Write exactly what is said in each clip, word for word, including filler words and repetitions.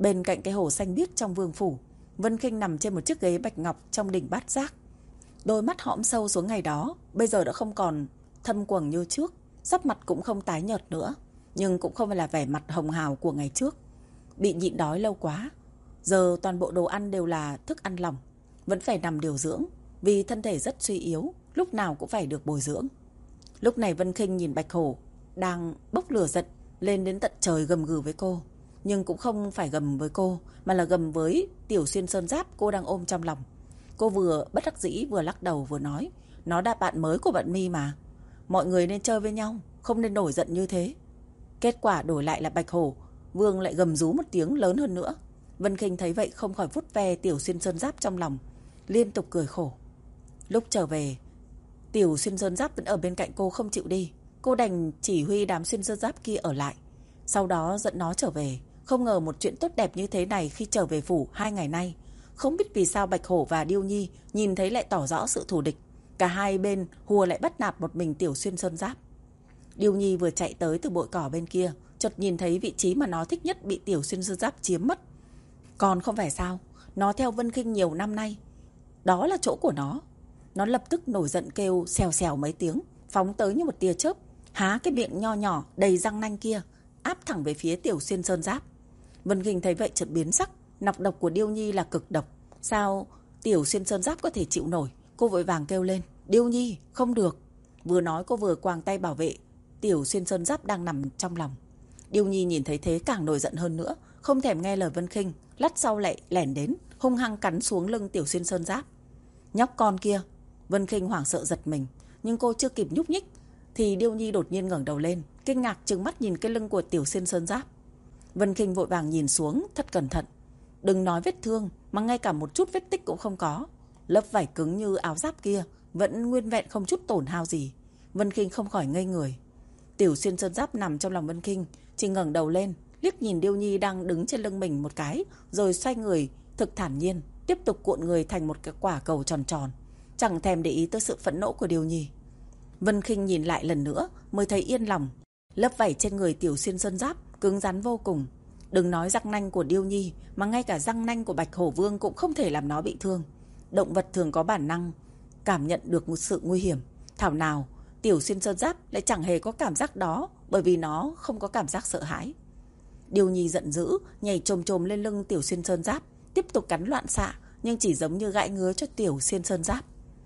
Bên cạnh cái hồ xanh biếc trong vương phủ, Vân Khinh nằm trên một chiếc ghế bạch ngọc trong đỉnh bát giác. Đôi mắt hõm sâu xuống ngày đó bây giờ đã không còn thâm quầng như trước, sắc mặt cũng không tái nhợt nữa, nhưng cũng không phải là vẻ mặt hồng hào của ngày trước. Bị nhịn đói lâu quá, giờ toàn bộ đồ ăn đều là thức ăn lỏng, vẫn phải nằm điều dưỡng, vì thân thể rất suy yếu, lúc nào cũng phải được bồi dưỡng. Lúc này Vân Khinh nhìn Bạch Hổ đang bốc lửa giận lên đến tận trời gầm gừ với cô, nhưng cũng không phải gầm với cô, mà là gầm với Tiểu Xuyên Sơn Giáp cô đang ôm trong lòng. Cô vừa bất đắc dĩ vừa lắc đầu vừa nói, nó đã bạn mới của bạn Mi mà, mọi người nên chơi với nhau, không nên nổi giận như thế. Kết quả đổi lại là Bạch Hổ Vương lại gầm rú một tiếng lớn hơn nữa. Vân Khinh thấy vậy không khỏi vuốt ve Tiểu Xuyên Sơn Giáp trong lòng, liên tục cười khổ. Lúc trở về, Tiểu Xuyên Sơn Giáp vẫn ở bên cạnh cô không chịu đi. Cô đành chỉ huy đám Xuyên Sơn Giáp kia ở lại, sau đó dẫn nó trở về. Không ngờ một chuyện tốt đẹp như thế này khi trở về phủ hai ngày nay. Không biết vì sao Bạch Hổ và Điêu Nhi nhìn thấy lại tỏ rõ sự thù địch. Cả hai bên hùa lại bắt nạt một mình Tiểu Xuyên Sơn Giáp. Điêu Nhi vừa chạy tới từ bụi cỏ bên kia, chợt nhìn thấy vị trí mà nó thích nhất bị Tiểu Xuyên Sơn Giáp chiếm mất. Còn không phải sao, nó theo Vân Khinh nhiều năm nay, đó là chỗ của nó. Nó lập tức nổi giận kêu xèo xèo mấy tiếng, phóng tới như một tia chớp, há cái miệng nho nhỏ đầy răng nanh kia, áp thẳng về phía Tiểu Xuyên Sơn Giáp. Vân Khinh thấy vậy chợt biến sắc, nọc độc của Điêu Nhi là cực độc, sao Tiểu Xuyên Sơn Giáp có thể chịu nổi? Cô vội vàng kêu lên, Điêu Nhi, không được. Vừa nói cô vừa quàng tay bảo vệ Tiểu Xuyên Sơn Giáp đang nằm trong lòng. Điêu Nhi nhìn thấy thế càng nổi giận hơn nữa, không thèm nghe lời Vân Khinh, lát sau lại lẻn đến, hung hăng cắn xuống lưng Tiểu Xuyên Sơn Giáp. Nhóc con kia! Vân Khinh hoảng sợ giật mình, nhưng cô chưa kịp nhúc nhích thì Điêu Nhi đột nhiên ngẩng đầu lên, kinh ngạc trừng mắt nhìn cái lưng của Tiểu Xuyên Sơn Giáp. Vân Khinh vội vàng nhìn xuống thật cẩn thận, đừng nói vết thương mà ngay cả một chút vết tích cũng không có. Lớp vải cứng như áo giáp kia vẫn nguyên vẹn không chút tổn hao gì. Vân Khinh không khỏi ngây người. Tiểu Xuyên Sơn Giáp nằm trong lòng Vân Khinh, chỉ ngẩng đầu lên, liếc nhìn Điêu Nhi đang đứng trên lưng mình một cái, rồi xoay người thực thản nhiên, tiếp tục cuộn người thành một cái quả cầu tròn tròn, chẳng thèm để ý tới sự phẫn nộ của Điêu Nhi. Vân Khinh nhìn lại lần nữa mới thấy yên lòng. Lớp vảy trên người Tiểu Xuyên Sơn Giáp cứng rắn vô cùng, đừng nói răng nanh của Điêu Nhi, mà ngay cả răng nanh của Bạch Hổ Vương cũng không thể làm nó bị thương. Động vật thường có bản năng cảm nhận được một sự nguy hiểm, thảo nào Tiểu Xuyên Sơn Giáp lại chẳng hề có cảm giác đó, bởi vì nó không có cảm giác sợ hãi. Điêu Nhi giận dữ nhảy chồm chồm lên lưng Tiểu Xuyên Sơn Giáp, tiếp tục cắn loạn xạ, nhưng chỉ giống như gãi ngứa cho Tiểu Xuyên Sơn Giáp.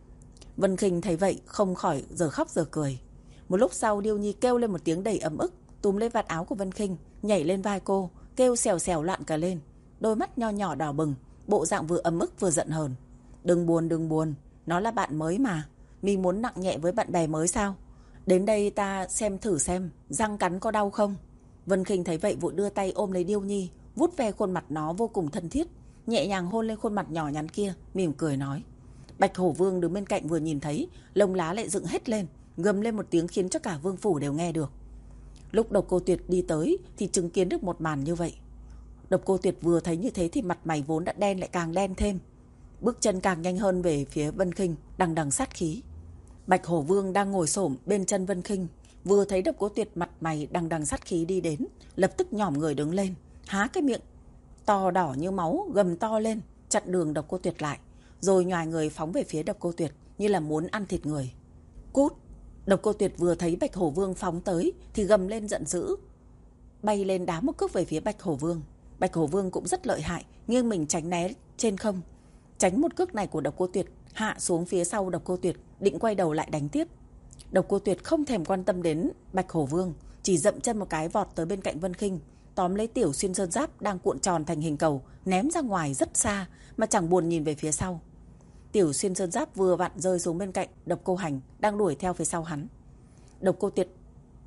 Vân Khinh thấy vậy không khỏi giờ khóc giờ cười. Một lúc sau Điêu Nhi kêu lên một tiếng đầy ấm ức, túm lấy vạt áo của Vân Khinh, nhảy lên vai cô, kêu xèo xèo loạn cả lên, đôi mắt nho nhỏ đỏ bừng, bộ dạng vừa ấm ức vừa giận hờn. Đừng buồn đừng buồn, nó là bạn mới mà, mình muốn nặng nhẹ với bạn bè mới sao? Đến đây ta xem thử xem răng cắn có đau không. Vân Khinh thấy vậy vội đưa tay ôm lấy Điêu Nhi, vuốt ve khuôn mặt nó vô cùng thân thiết, nhẹ nhàng hôn lên khuôn mặt nhỏ nhắn kia, mỉm cười nói. Bạch Hổ Vương đứng bên cạnh vừa nhìn thấy, lông lá lại dựng hết lên, gầm lên một tiếng khiến cho cả vương phủ đều nghe được. Lúc Độc Cô Tuyệt đi tới thì chứng kiến được một màn như vậy. Độc Cô Tuyệt vừa thấy như thế thì mặt mày vốn đã đen lại càng đen thêm, bước chân càng nhanh hơn về phía Vân Khinh, đằng đằng sát khí. Bạch Hổ Vương đang ngồi xổm bên chân Vân Khinh, vừa thấy Độc Cô Tuyệt mặt mày đằng đằng sát khí đi đến, lập tức nhỏm người đứng lên, há cái miệng to đỏ như máu gầm to lên, chặn đường Độc Cô Tuyệt lại, rồi nhoài người phóng về phía Độc Cô Tuyệt như là muốn ăn thịt người. Cút! Độc Cô Tuyệt vừa thấy Bạch Hổ Vương phóng tới thì gầm lên giận dữ, bay lên đá một cước về phía Bạch Hổ Vương. Bạch Hổ Vương cũng rất lợi hại, nghiêng mình tránh né trên không, tránh một cước này của Độc Cô Tuyệt, hạ xuống phía sau Độc Cô Tuyệt, định quay đầu lại đánh tiếp. Độc Cô Tuyệt không thèm quan tâm đến Bạch Hổ Vương, chỉ dậm chân một cái vọt tới bên cạnh Vân Khinh, tóm lấy Tiểu Xuyên Sơn Giáp đang cuộn tròn thành hình cầu, ném ra ngoài rất xa mà chẳng buồn nhìn về phía sau. Tiểu Xuyên Sơn Giáp vừa vặn rơi xuống bên cạnh Độc Cô Hành đang đuổi theo phía sau hắn. Độc Cô Tuyệt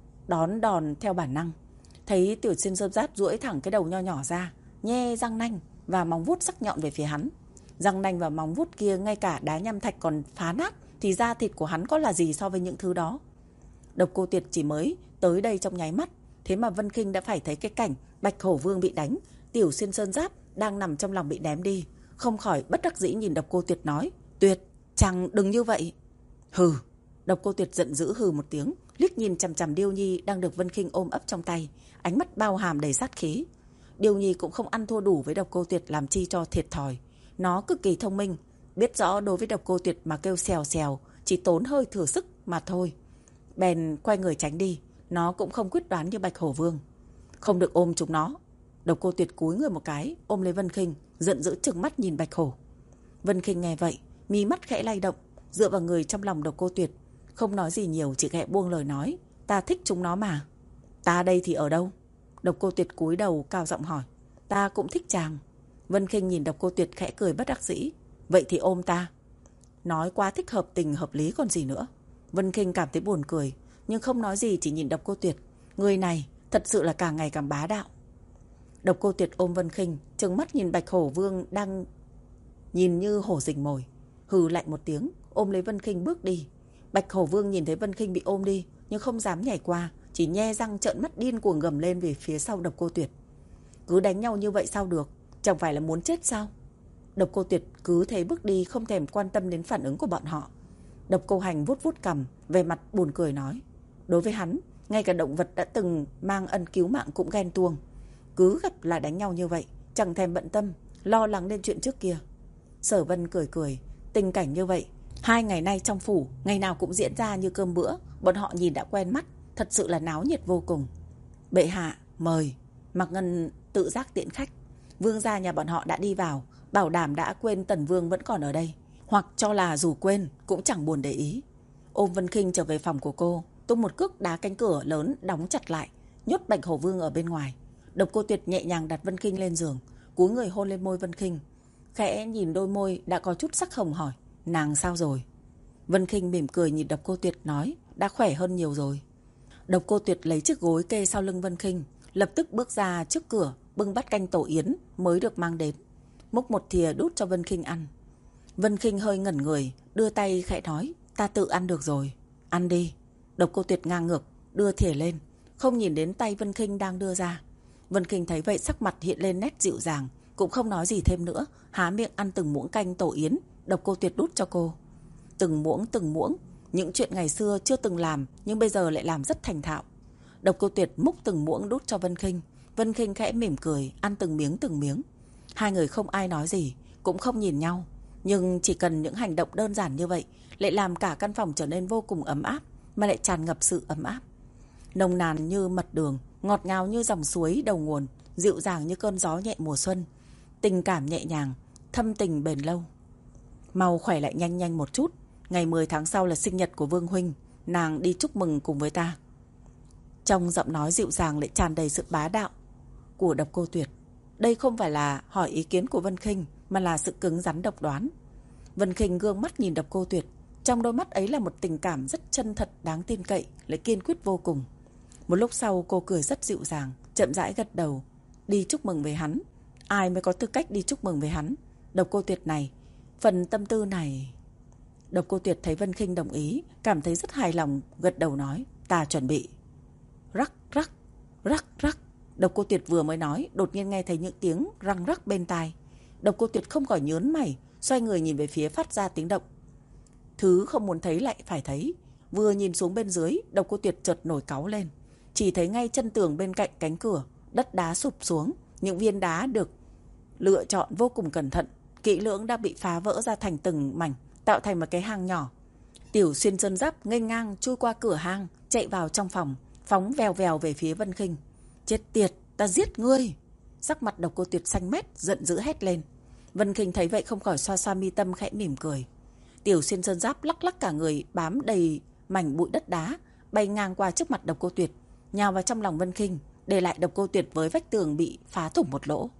đón đòn theo bản năng, thấy Tiểu Xuyên Sơn Giáp duỗi thẳng cái đầu nho nhỏ ra, nhe răng nanh và móng vuốt sắc nhọn về phía hắn. Răng nanh và móng vuốt kia ngay cả đá nham thạch còn phá nát thì da thịt của hắn có là gì so với những thứ đó. Độc Cô Tuyệt chỉ mới tới đây trong nháy mắt, thế mà Vân Khinh đã phải thấy cái cảnh Bạch Hổ Vương bị đánh, Tiểu Xuyên Sơn Giáp đang nằm trong lòng bị ném đi, không khỏi bất đắc dĩ nhìn Độc Cô Tuyệt nói, Tuyệt, chàng đừng như vậy. Hừ! Độc Cô Tuyệt giận dữ hừ một tiếng, liếc nhìn chằm chằm Điêu Nhi đang được Vân Khinh ôm ấp trong tay, ánh mắt bao hàm đầy sát khí. Điều Nhi cũng không ăn thua đủ với Độc Cô Tuyệt, làm chi cho thiệt thòi. Nó cực kỳ thông minh, biết rõ đối với Độc Cô Tuyệt mà kêu xèo xèo chỉ tốn hơi thừa sức mà thôi. Bèn quay người tránh đi. Nó cũng không quyết đoán như Bạch Hổ Vương. Không được ôm chúng nó. Độc Cô Tuyệt cúi người một cái, ôm lấy Vân Khinh, giận dữ trừng mắt nhìn Bạch Hổ. Vân Khinh nghe vậy, mí mắt khẽ lay động, dựa vào người trong lòng Độc Cô Tuyệt, không nói gì nhiều, chỉ khẽ buông lời nói, ta thích chúng nó mà. Ta đây thì ở đâu? Độc Cô Tuyệt cúi đầu cao giọng hỏi. Ta cũng thích chàng. Vân Khinh nhìn Độc Cô Tuyệt khẽ cười bất đắc dĩ. Vậy thì ôm ta. Nói quá thích hợp tình hợp lý còn gì nữa. Vân Khinh cảm thấy buồn cười, nhưng không nói gì, chỉ nhìn Độc Cô Tuyệt. Người này thật sự là càng ngày càng bá đạo. Độc Cô Tuyệt ôm Vân Khinh, trừng mắt nhìn Bạch Hổ Vương đang nhìn như hổ rình mồi, hừ lạnh một tiếng, ôm lấy Vân Khinh bước đi. Bạch Hổ Vương nhìn thấy Vân Khinh bị ôm đi, nhưng không dám nhảy qua, chỉ nhe răng trợn mắt điên cuồng gầm lên về phía sau Độc Cô Tuyệt. Cứ đánh nhau như vậy sao được, chẳng phải là muốn chết sao? Độc Cô Tuyệt cứ thế bước đi, không thèm quan tâm đến phản ứng của bọn họ. Độc Cô Hành vuốt vuốt cằm, về mặt buồn cười nói, đối với hắn, ngay cả động vật đã từng mang ân cứu mạng cũng ghen tuông. Cứ gặp là đánh nhau như vậy, chẳng thèm bận tâm, lo lắng đến chuyện trước kia. Sở Vân cười cười, tình cảnh như vậy hai ngày nay trong phủ ngày nào cũng diễn ra như cơm bữa, bọn họ nhìn đã quen mắt, thật sự là náo nhiệt vô cùng. Bệ hạ, mời. Mạc Ngân tự giác tiễn khách. Vương gia nhà bọn họ đã đi vào, bảo đảm đã quên Tần Vương vẫn còn ở đây, hoặc cho là dù quên cũng chẳng buồn để ý. Ôm Vân Khinh trở về phòng của cô, tung một cước đá cánh cửa lớn đóng chặt lại, nhốt Bạch Hổ Vương ở bên ngoài. Độc Cô Tuyệt nhẹ nhàng đặt Vân Khinh lên giường, cúi người hôn lên môi Vân Khinh, khẽ nhìn đôi môi đã có chút sắc hồng hỏi, nàng sao rồi? Vân Khinh mỉm cười nhìn Độc Cô Tuyệt nói, đã khỏe hơn nhiều rồi. Độc Cô Tuyệt lấy chiếc gối kê sau lưng Vân Khinh, lập tức bước ra trước cửa, bưng bát canh tổ yến mới được mang đến, múc một thìa đút cho Vân Khinh ăn. Vân Khinh hơi ngẩn người, đưa tay khẽ nói, ta tự ăn được rồi, ăn đi. Độc Cô Tuyệt ngang ngược, đưa thìa lên, không nhìn đến tay Vân Khinh đang đưa ra. Vân Khinh thấy vậy sắc mặt hiện lên nét dịu dàng, cũng không nói gì thêm nữa, há miệng ăn từng muỗng canh tổ yến Độc Cô Tuyệt đút cho cô. Từng muỗng từng muỗng, những chuyện ngày xưa chưa từng làm nhưng bây giờ lại làm rất thành thạo. Độc Cô Tuyệt múc từng muỗng đút cho Vân Khinh. Vân Khinh khẽ mỉm cười, ăn từng miếng từng miếng. Hai người không ai nói gì, cũng không nhìn nhau, nhưng chỉ cần những hành động đơn giản như vậy lại làm cả căn phòng trở nên vô cùng ấm áp, mà lại tràn ngập sự ấm áp. Nồng nàn như mật đường, ngọt ngào như dòng suối đầu nguồn, dịu dàng như cơn gió nhẹ mùa xuân. Tình cảm nhẹ nhàng, thâm tình bền lâu. Mau khỏe lại nhanh nhanh một chút, ngày mười tháng sau là sinh nhật của Vương huynh, nàng đi chúc mừng cùng với ta. Trong giọng nói dịu dàng lại tràn đầy sự bá đạo của Độc Cô Tuyệt. Đây không phải là hỏi ý kiến của Vân Khinh, mà là sự cứng rắn độc đoán. Vân Khinh gương mắt nhìn Độc Cô Tuyệt, trong đôi mắt ấy là một tình cảm rất chân thật, đáng tin cậy, lại kiên quyết vô cùng. Một lúc sau cô cười rất dịu dàng, chậm rãi gật đầu. Đi chúc mừng với hắn, ai mới có tư cách đi chúc mừng với hắn? Độc Cô Tuyệt này, phần tâm tư này. Độc Cô Tuyệt thấy Vân Khinh đồng ý, cảm thấy rất hài lòng, gật đầu nói, ta chuẩn bị. Rắc rắc, rắc rắc. Độc Cô Tuyệt vừa mới nói, đột nhiên nghe thấy những tiếng răng rắc bên tai. Độc Cô Tuyệt không khỏi nhớn mày, xoay người nhìn về phía phát ra tiếng động. Thứ không muốn thấy lại phải thấy. Vừa nhìn xuống bên dưới, Độc Cô Tuyệt chợt nổi cáu lên. Chỉ thấy ngay chân tường bên cạnh cánh cửa, đất đá sụp xuống. Những viên đá được lựa chọn vô cùng cẩn thận, kỹ lưỡng đã bị phá vỡ ra thành từng mảnh, tạo thành một cái hang nhỏ. Tiểu Xuyên Sơn Giáp nghênh ngang chui qua cửa hang, chạy vào trong phòng, phóng vèo vèo về phía Vân Khinh. Chết tiệt, ta giết ngươi! Sắc mặt Độc Cô Tuyệt xanh mét, giận dữ hét lên. Vân Khinh thấy vậy không khỏi xoa xoa mi tâm, khẽ mỉm cười. Tiểu Xuyên Sơn Giáp lắc lắc cả người, bám đầy mảnh bụi đất đá, bay ngang qua trước mặt Độc Cô Tuyệt, nhào vào trong lòng Vân Khinh, để lại Độc Cô Tuyệt với vách tường bị phá thủng một lỗ.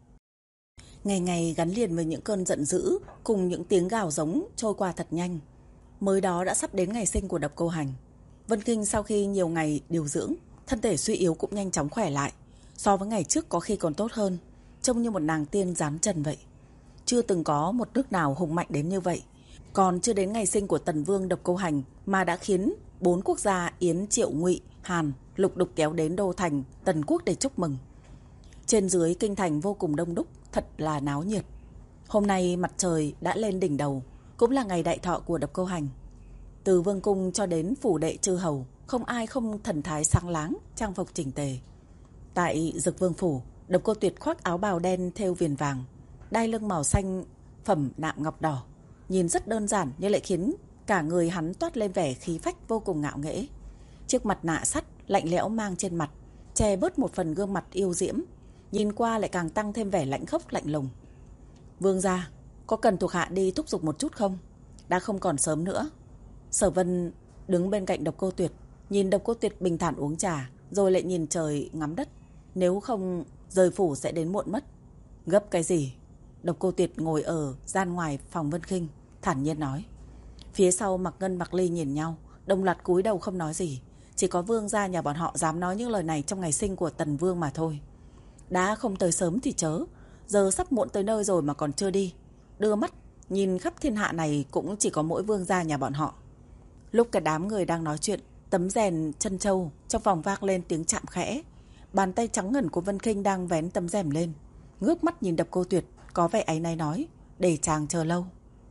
Ngày ngày gắn liền với những cơn giận dữ cùng những tiếng gào giống trôi qua thật nhanh. Mới đó đã sắp đến ngày sinh của Độc Cô Hành. Vân Khinh sau khi nhiều ngày điều dưỡng, thân thể suy yếu cũng nhanh chóng khỏe lại, so với ngày trước có khi còn tốt hơn, trông như một nàng tiên giáng trần vậy. Chưa từng có một nước nào hùng mạnh đến như vậy. Còn chưa đến ngày sinh của Tần Vương Độc Cô Hành mà đã khiến bốn quốc gia Yến, Triệu, Ngụy, Hàn lục đục kéo đến đô thành Tần Quốc để chúc mừng. Trên dưới kinh thành vô cùng đông đúc, thật là náo nhiệt. Hôm nay mặt trời đã lên đỉnh đầu, cũng là ngày đại thọ của Độc Cô Hành. Từ vương cung cho đến phủ đệ chư hầu, không ai không thần thái sáng láng, trang phục chỉnh tề. Tại Dực Vương phủ, Độc Cô Tuyệt khoác áo bào đen thêu viền vàng, đai lưng màu xanh phẩm nạm ngọc đỏ, nhìn rất đơn giản nhưng lại khiến cả người hắn toát lên vẻ khí phách vô cùng ngạo nghễ. Chiếc mặt nạ sắt lạnh lẽo mang trên mặt che bớt một phần gương mặt yêu diễm, nhìn qua lại càng tăng thêm vẻ lạnh khốc lạnh lùng. Vương gia, có cần thuộc hạ đi thúc giục một chút không? Đã không còn sớm nữa. Sở Vân đứng bên cạnh Độc Cô Tuyệt, nhìn Độc Cô Tuyệt bình thản uống trà, rồi lại nhìn trời ngắm đất. Nếu không rời phủ sẽ đến muộn mất. Gấp cái gì? Độc Cô Tuyệt ngồi ở gian ngoài phòng Vân Khinh, thản nhiên nói. Phía sau Mặc Ngân Mặc Ly nhìn nhau, đồng loạt cúi đầu không nói gì. Chỉ có vương gia nhà bọn họ dám nói những lời này trong ngày sinh của Tần Vương mà thôi. Đã không tới sớm thì chớ, giờ sắp muộn tới nơi rồi mà còn chưa đi. Đưa mắt nhìn khắp thiên hạ này cũng chỉ có mỗi vương gia nhà bọn họ. Lúc cả đám người đang nói chuyện, tấm rèn chân châu trong phòng vang lên tiếng chạm khẽ. Bàn tay trắng ngần của Vân Khinh đang vén tấm rèm lên, ngước mắt nhìn Độc Cô Tuyệt, có vẻ áy náy nói, để chàng chờ lâu.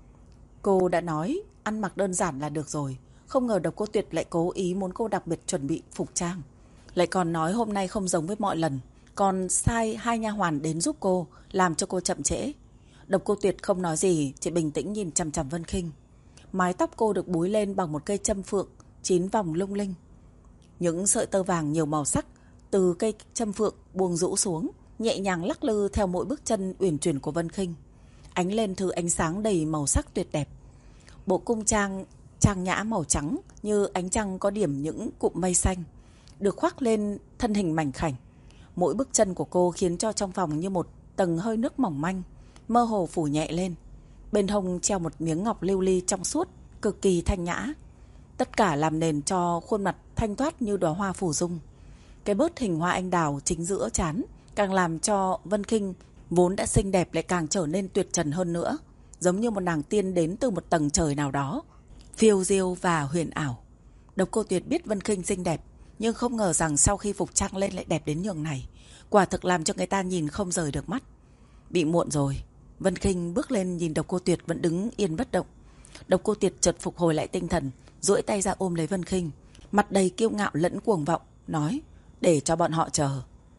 Cô đã nói ăn mặc đơn giản là được rồi, không ngờ Độc Cô Tuyệt lại cố ý muốn cô đặc biệt chuẩn bị phục trang, lại còn nói hôm nay không giống với mọi lần, còn sai hai nha hoàn đến giúp cô, làm cho cô chậm trễ. Độc Cô Tuyệt không nói gì, chỉ bình tĩnh nhìn chằm chằm Vân Khinh. Mái tóc cô được búi lên bằng một cây châm phượng chín vòng lung linh. Những sợi tơ vàng nhiều màu sắc từ cây châm phượng buông rũ xuống, nhẹ nhàng lắc lư theo mỗi bước chân uyển chuyển của Vân Khinh, ánh lên thứ ánh sáng đầy màu sắc tuyệt đẹp. Bộ cung trang trang nhã màu trắng như ánh trăng có điểm những cụm mây xanh, được khoác lên thân hình mảnh khảnh. Mỗi bước chân của cô khiến cho trong phòng như một tầng hơi nước mỏng manh, mơ hồ phủ nhẹ lên. Bên hông treo một miếng ngọc lưu ly trong suốt, cực kỳ thanh nhã. Tất cả làm nền cho khuôn mặt thanh thoát như đóa hoa phủ dung. Cái bớt hình hoa anh đào chính giữa trán càng làm cho Vân Khinh vốn đã xinh đẹp lại càng trở nên tuyệt trần hơn nữa, giống như một nàng tiên đến từ một tầng trời nào đó, phiêu diêu và huyền ảo. Độc Cô Tuyệt biết Vân Khinh xinh đẹp, nhưng không ngờ rằng sau khi phục trang lên lại đẹp đến nhường này, quả thực làm cho người ta nhìn không rời được mắt. Bị muộn rồi. Vân Khinh bước lên nhìn Độc Cô Tuyệt vẫn đứng yên bất động. Độc Cô Tuyệt chợt phục hồi lại tinh thần, duỗi tay ra ôm lấy Vân Khinh, mặt đầy kiêu ngạo lẫn cuồng vọng, nói, để cho bọn họ chờ.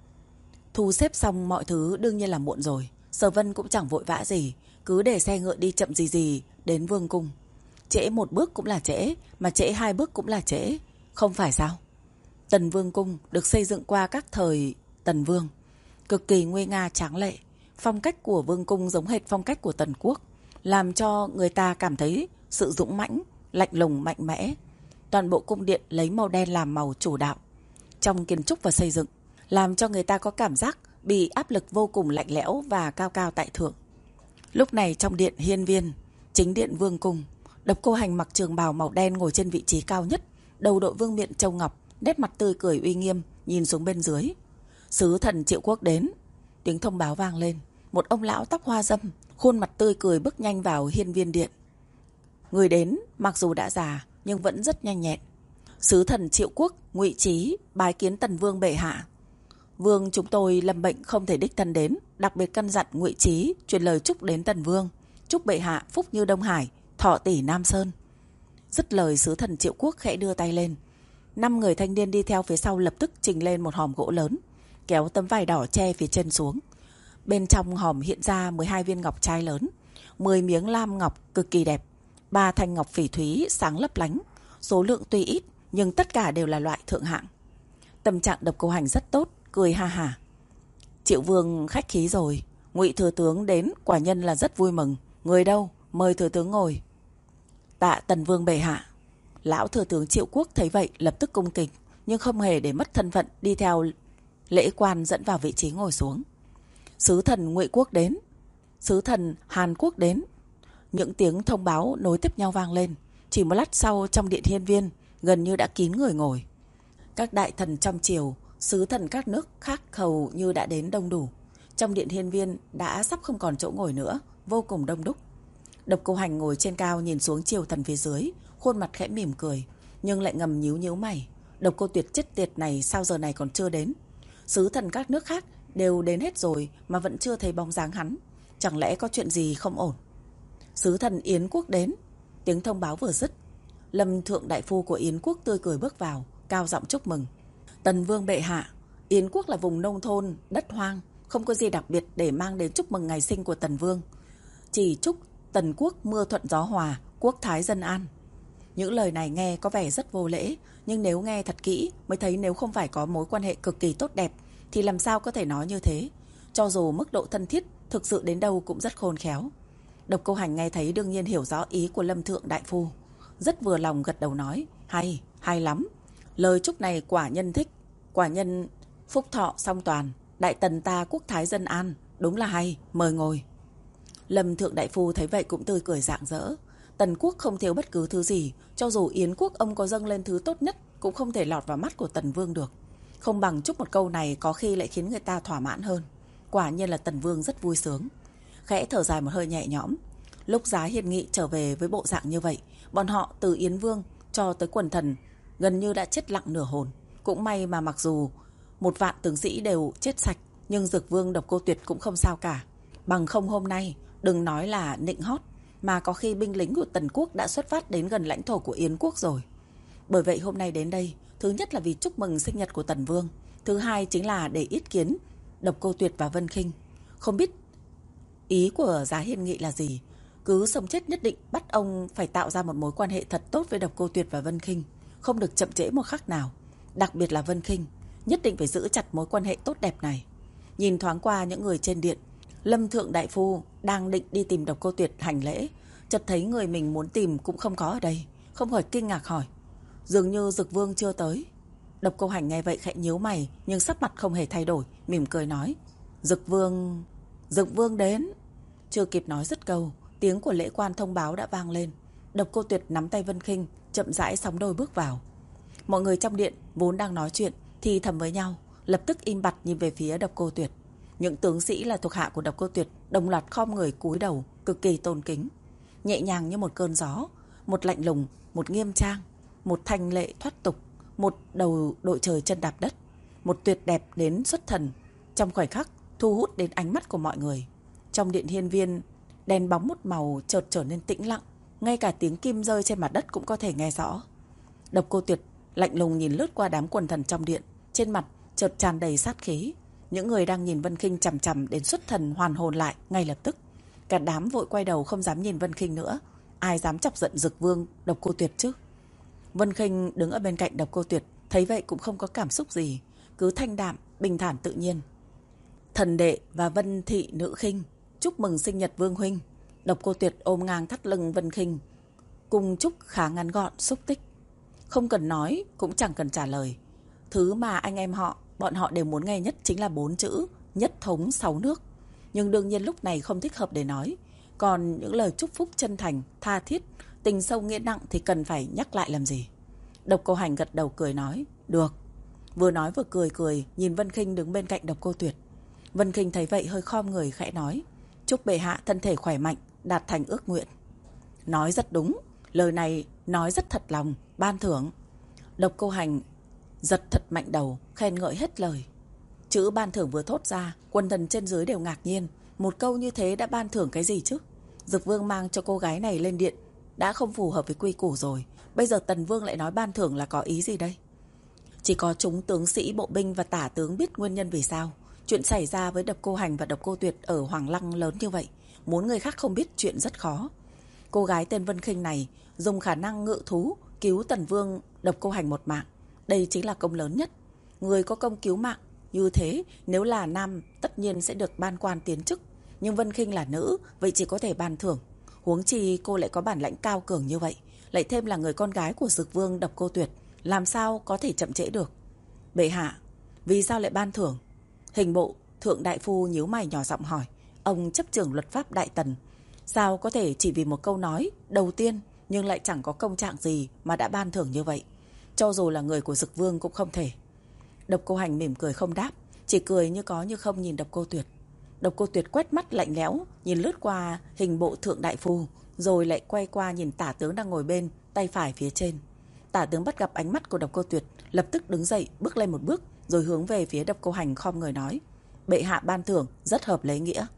Thu xếp xong mọi thứ đương nhiên là muộn rồi. Sở Vân cũng chẳng vội vã gì, cứ để xe ngựa đi chậm gì gì đến vương cung. Trễ một bước cũng là trễ, mà trễ hai bước cũng là trễ, không phải sao? Tần Vương cung được xây dựng qua các thời Tần Vương, cực kỳ nguy nga tráng lệ. Phong cách của vương cung giống hệt phong cách của Tần quốc, làm cho người ta cảm thấy sự dũng mãnh, lạnh lùng mạnh mẽ. Toàn bộ cung điện lấy màu đen làm màu chủ đạo trong kiến trúc và xây dựng, làm cho người ta có cảm giác bị áp lực vô cùng lạnh lẽo và cao cao tại thượng. Lúc này trong điện hiên viên, chính điện vương cung, Độc Cô Hành mặc trường bào màu đen ngồi trên vị trí cao nhất, đầu đội vương miện châu ngọc, nét mặt tươi cười uy nghiêm, nhìn xuống bên dưới. Sứ thần Triệu Quốc đến. Tiếng thông báo vang lên. Một ông lão tóc hoa râm, khuôn mặt tươi cười bước nhanh vào hiên viên điện. Người đến mặc dù đã già nhưng vẫn rất nhanh nhẹn. Sứ thần Triệu Quốc Ngụy Trí bái kiến Tần Vương bệ hạ. Vương chúng tôi lâm bệnh không thể đích thân đến, đặc biệt căn dặn Ngụy Trí truyền lời chúc đến Tần Vương, chúc bệ hạ phúc như Đông Hải, thọ tỷ Nam Sơn. Dứt lời, sứ thần Triệu Quốc khẽ đưa tay lên. Năm người thanh niên đi theo phía sau lập tức trình lên một hòm gỗ lớn, kéo tấm vải đỏ che phía trên xuống. Bên trong hòm hiện ra mười hai viên ngọc trai lớn, mười miếng lam ngọc cực kỳ đẹp, ba thanh ngọc phỉ thúy sáng lấp lánh. Số lượng tuy ít nhưng tất cả đều là loại thượng hạng. Tâm trạng Độc Cô Hành rất tốt, cười ha hả. Triệu Vương khách khí rồi, Ngụy thừa tướng đến quả nhân là rất vui mừng. Người đâu, mời thừa tướng ngồi. Tạ Tần Vương bệ hạ. Lão thừa tướng Triệu Quốc thấy vậy lập tức cung kính, nhưng không hề để mất thân phận, đi theo lễ quan dẫn vào vị trí ngồi xuống. Sứ thần Ngụy Quốc đến. Sứ thần Hàn Quốc đến. Những tiếng thông báo nối tiếp nhau vang lên. Chỉ một lát sau, trong điện hiên viên gần như đã kín người ngồi. Các đại thần trong triều, sứ thần các nước khác hầu như đã đến đông đủ. Trong điện hiên viên đã sắp không còn chỗ ngồi nữa, vô cùng đông đúc. Độc Cô Hành ngồi trên cao nhìn xuống triều thần phía dưới, khuôn mặt khẽ mỉm cười, nhưng lại ngầm nhíu nhíu mày. Độc Cô Tuyệt chết tiệt này sao giờ này còn chưa đến? Sứ thần các nước khác đều đến hết rồi mà vẫn chưa thấy bóng dáng hắn, chẳng lẽ có chuyện gì không ổn? Sứ thần Yến Quốc đến. Tiếng thông báo vừa dứt, Lâm thượng đại phu của Yến Quốc tươi cười bước vào, cao giọng chúc mừng. Tần Vương bệ hạ, Yến Quốc là vùng nông thôn, đất hoang, không có gì đặc biệt để mang đến chúc mừng ngày sinh của Tần Vương. Chỉ chúc Tần quốc mưa thuận gió hòa, quốc thái dân an. Những lời này nghe có vẻ rất vô lễ, nhưng nếu nghe thật kỹ mới thấy nếu không phải có mối quan hệ cực kỳ tốt đẹp thì làm sao có thể nói như thế. Cho dù mức độ thân thiết thực sự đến đâu cũng rất khôn khéo. Độc Cô Hành nghe thấy đương nhiên hiểu rõ ý của Lâm Thượng đại phu, rất vừa lòng gật đầu nói: Hay, hay lắm. Lời chúc này quả nhân thích, quả nhân phúc thọ song toàn, đại tần ta quốc thái dân an, đúng là hay, mời ngồi. Lâm Thượng đại phu thấy vậy cũng tươi cười rạng rỡ. Tần quốc không thiếu bất cứ thứ gì, cho dù Yến quốc ông có dâng lên thứ tốt nhất cũng không thể lọt vào mắt của Tần Vương được. Không bằng chúc một câu này có khi lại khiến người ta thỏa mãn hơn. Quả nhiên là Tần Vương rất vui sướng, khẽ thở dài một hơi nhẹ nhõm. Lúc Giá Hiên Nghị trở về với bộ dạng như vậy, bọn họ từ Yến Vương cho tới quần thần gần như đã chết lặng nửa hồn. Cũng may mà mặc dù một vạn tướng sĩ đều chết sạch, nhưng Dực Vương Độc Cô Tuyệt cũng không sao cả. Bằng không hôm nay đừng nói là nịnh hót, mà có khi binh lính của Tần quốc đã xuất phát đến gần lãnh thổ của Yến quốc rồi. Bởi vậy hôm nay đến đây, thứ nhất là vì chúc mừng sinh nhật của Tần Vương, thứ hai chính là để yết kiến Độc Cô Tuyệt và Vân Khinh. Không biết ý của Giá Hiên Nghị là gì, cứ sống chết nhất định bắt ông phải tạo ra một mối quan hệ thật tốt với Độc Cô Tuyệt và Vân Khinh, không được chậm trễ một khắc nào. Đặc biệt là Vân Khinh, nhất định phải giữ chặt mối quan hệ tốt đẹp này. Nhìn thoáng qua những người trên điện, Lâm Thượng đại phu đang định đi tìm Độc Cô Tuyệt hành lễ, chợt thấy người mình muốn tìm cũng không có ở đây, không khỏi kinh ngạc hỏi: dường như Dực Vương chưa tới. Độc Cô Hành nghe vậy khẽ nhíu mày, nhưng sắc mặt không hề thay đổi, mỉm cười nói: Dực Vương, Dực Vương đến. Chưa kịp nói dứt câu, tiếng của lễ quan thông báo đã vang lên. Độc Cô Tuyệt nắm tay Vân Khinh, chậm rãi sóng đôi bước vào. Mọi người trong điện vốn đang nói chuyện thì thầm với nhau, lập tức im bặt nhìn về phía Độc Cô Tuyệt. Những tướng sĩ là thuộc hạ của Độc Cô Tuyệt đồng loạt khom người cúi đầu, cực kỳ tôn kính. Nhẹ nhàng như một cơn gió, một lạnh lùng, một nghiêm trang, một thanh lệ thoát tục, một đầu đội trời chân đạp đất, một tuyệt đẹp đến xuất thần, trong khoảnh khắc thu hút đến ánh mắt của mọi người. Trong điện hiên viên, đèn bóng một màu chợt trở nên tĩnh lặng, ngay cả tiếng kim rơi trên mặt đất cũng có thể nghe rõ. Độc Cô Tuyệt lạnh lùng nhìn lướt qua đám quần thần trong điện, trên mặt chợt tràn đầy sát khí. Những người đang nhìn Vân Khinh chằm chằm đến xuất thần hoàn hồn lại ngay lập tức. Cả đám vội quay đầu không dám nhìn Vân Khinh nữa. Ai dám chọc giận Dực Vương Độc Cô Tuyệt chứ? Vân Khinh đứng ở bên cạnh Độc Cô Tuyệt, thấy vậy cũng không có cảm xúc gì, cứ thanh đạm, bình thản tự nhiên. Thần đệ và Vân thị nữ khinh, chúc mừng sinh nhật Vương huynh. Độc Cô Tuyệt ôm ngang thắt lưng Vân Khinh, cùng chúc khá ngắn gọn, xúc tích. Không cần nói, cũng chẳng cần trả lời. Thứ mà anh em họ, bọn họ đều muốn nghe nhất chính là bốn chữ nhất thống sáu nước. Nhưng đương nhiên lúc này không thích hợp để nói. Còn những lời chúc phúc chân thành, tha thiết, tình sâu nghĩa nặng thì cần phải nhắc lại làm gì. Độc Cô Hành gật đầu cười nói: được. Vừa nói vừa cười cười nhìn Vân Khinh đứng bên cạnh Độc Cô Tuyệt. Vân Khinh thấy vậy hơi khom người khẽ nói: chúc bệ hạ thân thể khỏe mạnh, đạt thành ước nguyện. Nói rất đúng, lời này nói rất thật lòng, ban thưởng. Độc Cô Hành giật thật mạnh đầu, khen ngợi hết lời. Chữ ban thưởng vừa thốt ra, quần thần trên dưới đều ngạc nhiên. Một câu như thế đã ban thưởng cái gì chứ? Dực Vương mang cho cô gái này lên điện đã không phù hợp với quy củ rồi, bây giờ Tần Vương lại nói ban thưởng là có ý gì đây? Chỉ có chúng tướng sĩ bộ binh và tả tướng biết nguyên nhân vì sao chuyện xảy ra với Độc Cô Hành và Độc Cô Tuyệt ở Hoàng Lăng lớn như vậy. Muốn người khác không biết chuyện rất khó. Cô gái tên Vân Khinh này dùng khả năng ngự thú cứu Tần Vương Độc Cô Hành một mạng, đây chính là công lớn nhất. Người có công cứu mạng như thế, nếu là nam tất nhiên sẽ được ban quan tiến chức, nhưng Vân Khinh là nữ, vậy chỉ có thể ban thưởng. Huống chi cô lại có bản lãnh cao cường như vậy, lại thêm là người con gái của Dực Vương Độc Cô Tuyệt, làm sao có thể chậm trễ được. Bệ hạ, vì sao lại ban thưởng? Hình bộ Thượng đại phu nhíu mày nhỏ giọng hỏi. Ông chấp trưởng luật pháp Đại Tần, sao có thể chỉ vì một câu nói đầu tiên nhưng lại chẳng có công trạng gì mà đã ban thưởng như vậy? Cho dù là người của Dực Vương cũng không thể. Độc Cô Hành mỉm cười không đáp, chỉ cười như có như không nhìn Độc Cô Tuyệt. Độc Cô Tuyệt quét mắt lạnh lẽo, nhìn lướt qua hình bộ Thượng đại phu, rồi lại quay qua nhìn tả tướng đang ngồi bên tay phải phía trên. Tả tướng bắt gặp ánh mắt của Độc Cô Tuyệt, lập tức đứng dậy bước lên một bước, rồi hướng về phía Độc Cô Hành khom người nói: bệ hạ ban thưởng rất hợp lễ nghĩa.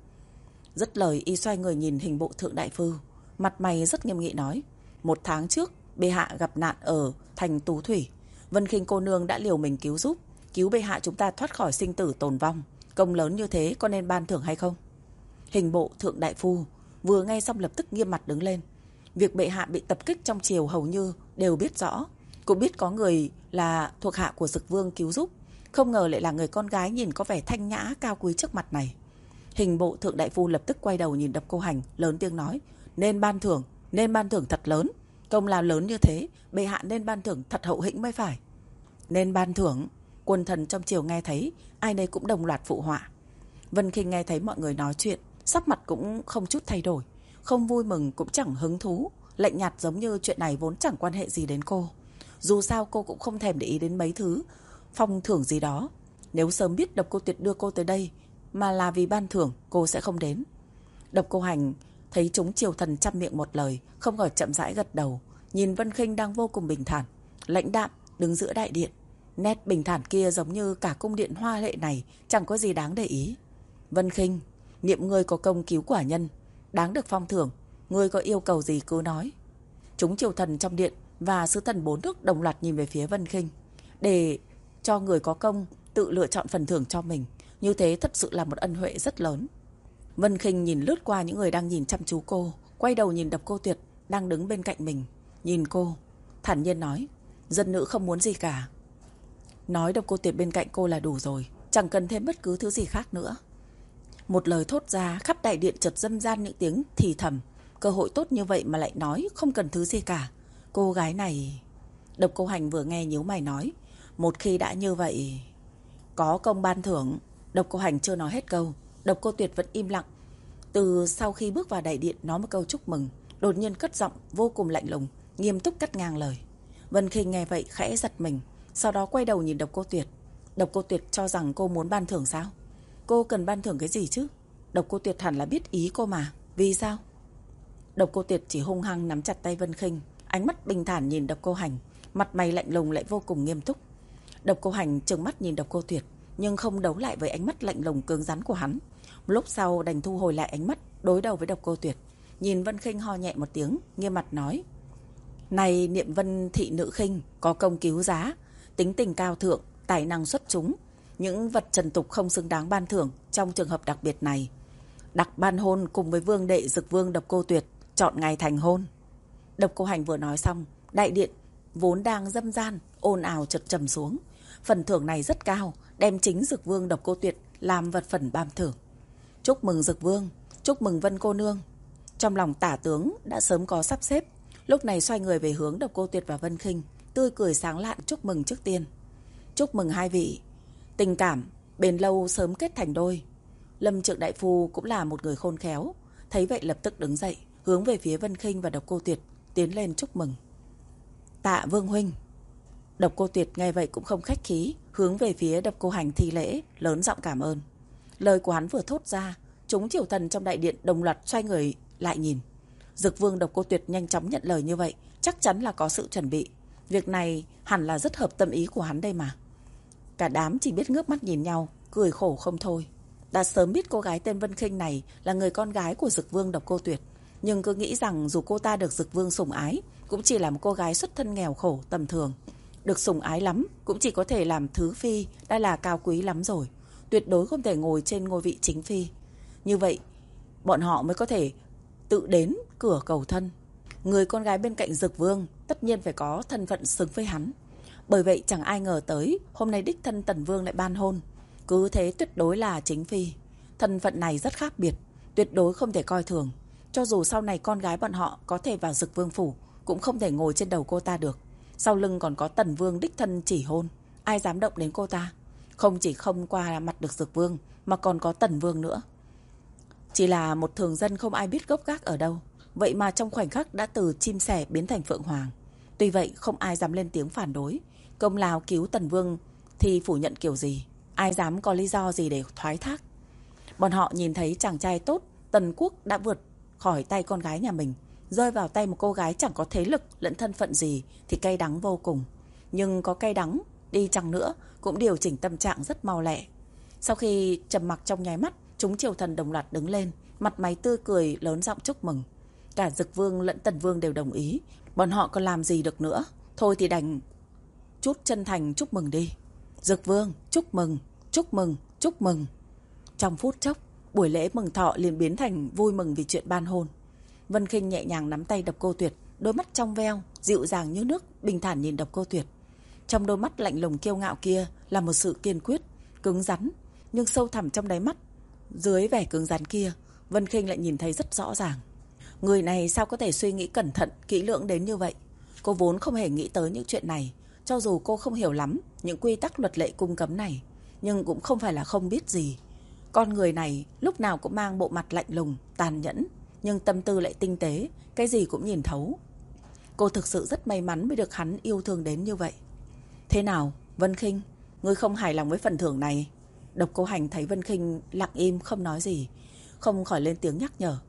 Dứt lời y xoay người nhìn hình bộ Thượng đại phu, mặt mày rất nghiêm nghị nói: một tháng trước bệ hạ gặp nạn ở thành Tú Thủy, Vân Khinh cô nương đã liều mình cứu giúp, cứu bệ hạ chúng ta thoát khỏi sinh tử tồn vong, Công lớn như thế có nên ban thưởng hay không? Hình bộ thượng đại phu vừa nghe xong lập tức nghiêm mặt đứng lên. Việc bệ hạ bị tập kích trong triều hầu như đều biết rõ. Cũng biết có người là thuộc hạ của Dực Vương cứu giúp. Không ngờ lại là người con gái nhìn có vẻ thanh nhã cao quý trước mặt này. Hình bộ thượng đại phu lập tức quay đầu nhìn Độc Cô Hành, lớn tiếng nói: Nên ban thưởng, nên ban thưởng thật lớn. Công lao lớn như thế, bệ hạ nên ban thưởng thật hậu hĩnh mới phải. Nên ban thưởng. Quần thần trong triều nghe thấy, ai nấy cũng đồng loạt phụ họa. Vân Khinh nghe thấy mọi người nói chuyện, sắc mặt cũng không chút thay đổi, không vui mừng cũng chẳng hứng thú, lạnh nhạt giống như chuyện này vốn chẳng quan hệ gì đến cô. Dù sao cô cũng không thèm để ý đến mấy thứ phong thưởng gì đó. Nếu sớm biết Độc Cô Tuyệt đưa cô tới đây mà là vì ban thưởng, cô sẽ không đến. Độc Cô Hành thấy chúng triều thần chăm miệng một lời, không khỏi chậm rãi gật đầu, nhìn Vân Khinh đang vô cùng bình thản, lãnh đạm đứng giữa đại điện. Nét bình thản kia giống như cả cung điện hoa lệ này chẳng có gì đáng để ý. Vân Khinh, niệm ngươi có công cứu quả nhân, đáng được phong thưởng, ngươi có yêu cầu gì cứ nói. Chúng triều thần trong điện và sứ thần bốn nước đồng loạt nhìn về phía Vân Khinh, để cho người có công tự lựa chọn phần thưởng cho mình. Như thế thật sự là một ân huệ rất lớn. Vân Khinh nhìn lướt qua những người đang nhìn chăm chú cô, quay đầu nhìn Độc Cô Tuyệt đang đứng bên cạnh mình, nhìn cô, thản nhiên nói: Dân nữ không muốn gì cả. Nói Độc Cô Tuyệt bên cạnh cô là đủ rồi, chẳng cần thêm bất cứ thứ gì khác nữa. Một lời thốt ra, khắp đại điện chợt dâm gian những tiếng thì thầm. Cơ hội tốt như vậy mà lại nói không cần thứ gì cả. Cô gái này... Độc Cô Hành vừa nghe nhíu mày nói: Một khi đã như vậy, có công ban thưởng. Độc Cô Hành chưa nói hết câu, Độc Cô Tuyệt vẫn im lặng. Từ sau khi bước vào đại điện nói một câu chúc mừng, đột nhiên cất giọng vô cùng lạnh lùng, nghiêm túc cắt ngang lời. Vân Khinh nghe vậy khẽ giật mình, sau đó quay đầu nhìn Độc Cô Tuyệt. Độc Cô Tuyệt cho rằng cô muốn ban thưởng sao? Cô cần ban thưởng cái gì chứ? Độc Cô Tuyệt hẳn là biết ý cô mà. Vì sao? Độc Cô Tuyệt chỉ hung hăng nắm chặt tay Vân Khinh, ánh mắt bình thản nhìn Độc Cô Hành, mặt mày lạnh lùng lại vô cùng nghiêm túc. Độc Cô Hành trừng mắt nhìn Độc Cô Tuyệt, nhưng không đấu lại với ánh mắt lạnh lùng cứng rắn của hắn. Một lúc sau đành thu hồi lại ánh mắt, đối đầu với Độc Cô Tuyệt, nhìn Vân Khinh ho nhẹ một tiếng, nghiêm mặt nói: Này Niệm Vân thị nữ Khinh, có công cứu giá, tính tình cao thượng, tài năng xuất chúng, những vật trần tục không xứng đáng ban thưởng. Trong trường hợp đặc biệt này, đặc ban hôn cùng với vương đệ Dực Vương Độc Cô Tuyệt, chọn ngày thành hôn. Độc Cô Hành vừa nói xong, đại điện vốn đang dâm gian ồn ào chợt trầm xuống. Phần thưởng này rất cao, đem chính Dực Vương Độc Cô Tuyệt làm vật phần ban thưởng. Chúc mừng Dực Vương, chúc mừng Vân cô nương. Trong lòng tả tướng đã sớm có sắp xếp, lúc này xoay người về hướng Độc Cô Tuyệt và Vân Khinh, tươi cười sáng lạn chúc mừng trước tiên. Chúc mừng hai vị, tình cảm bền lâu sớm kết thành đôi. Lâm Trượng đại phu cũng là một người khôn khéo, thấy vậy lập tức đứng dậy, hướng về phía Vân Khinh và Độc Cô Tuyệt tiến lên chúc mừng. Tạ Vương huynh. Độc Cô Tuyệt nghe vậy cũng không khách khí, hướng về phía Độc Cô Hành thi lễ, lớn giọng cảm ơn. Lời của hắn vừa thốt ra, chúng triều thần trong đại điện đồng loạt xoay người lại nhìn. Dực Vương Độc Cô Tuyệt nhanh chóng nhận lời như vậy, chắc chắn là có sự chuẩn bị. Việc này hẳn là rất hợp tâm ý của hắn đây mà. Cả đám chỉ biết ngước mắt nhìn nhau, cười khổ không thôi. Đã sớm biết cô gái tên Vân Khinh này là người con gái của Dực Vương Độc Cô Tuyệt, nhưng cứ nghĩ rằng dù cô ta được Dực Vương sủng ái, cũng chỉ là một cô gái xuất thân nghèo khổ tầm thường. Được sủng ái lắm, cũng chỉ có thể làm thứ phi, đã là cao quý lắm rồi. Tuyệt đối không thể ngồi trên ngôi vị chính phi. Như vậy, bọn họ mới có thể tự đến cửa cầu thân. Người con gái bên cạnh Dực Vương tất nhiên phải có thân phận xứng với hắn. Bởi vậy chẳng ai ngờ tới hôm nay đích thân Tần Vương lại ban hôn. Cứ thế tuyệt đối là chính phi. Thân phận này rất khác biệt, tuyệt đối không thể coi thường. Cho dù sau này con gái bọn họ có thể vào Dực Vương phủ, cũng không thể ngồi trên đầu cô ta được. Sau lưng còn có Tần Vương đích thân chỉ hôn, ai dám động đến cô ta. Không chỉ không qua mặt được Dực Vương, mà còn có Tần Vương nữa. Chỉ là một thường dân không ai biết gốc gác ở đâu, vậy mà trong khoảnh khắc đã từ chim sẻ biến thành phượng hoàng. Tuy vậy không ai dám lên tiếng phản đối. Công lao cứu Tần Vương thì phủ nhận kiểu gì, ai dám có lý do gì để thoái thác. Bọn họ nhìn thấy chàng trai tốt Tần Quốc đã vượt khỏi tay con gái nhà mình, rơi vào tay một cô gái chẳng có thế lực lẫn thân phận gì, thì cay đắng vô cùng. Nhưng có cay đắng đi chăng nữa cũng điều chỉnh tâm trạng rất mau lẹ. Sau khi trầm mặc trong nháy mắt, chúng triều thần đồng loạt đứng lên, mặt mày tươi cười lớn giọng chúc mừng. Cả Dực Vương lẫn Tần Vương đều đồng ý. Bọn họ còn làm gì được nữa, thôi thì đành chút chân thành chúc mừng đi. Dực Vương chúc mừng, chúc mừng, chúc mừng. Trong phút chốc, buổi lễ mừng thọ liền biến thành vui mừng vì chuyện ban hôn. Vân Khinh nhẹ nhàng nắm tay Độc Cô Tuyệt, đôi mắt trong veo, dịu dàng như nước, bình thản nhìn Độc Cô Tuyệt. Trong đôi mắt lạnh lùng kiêu ngạo kia là một sự kiên quyết, cứng rắn, nhưng sâu thẳm trong đáy mắt, dưới vẻ cứng rắn kia, Vân Khinh lại nhìn thấy rất rõ ràng. Người này sao có thể suy nghĩ cẩn thận, kỹ lưỡng đến như vậy? Cô vốn không hề nghĩ tới những chuyện này, cho dù cô không hiểu lắm những quy tắc luật lệ cung cấm này, nhưng cũng không phải là không biết gì. Con người này lúc nào cũng mang bộ mặt lạnh lùng, tàn nhẫn, nhưng tâm tư lại tinh tế, cái gì cũng nhìn thấu. Cô thực sự rất may mắn mới được hắn yêu thương đến như vậy. Thế nào, Vân Khinh, ngươi không hài lòng với phần thưởng này? Độc Cô Hành thấy Vân Khinh lặng im không nói gì, không khỏi lên tiếng nhắc nhở.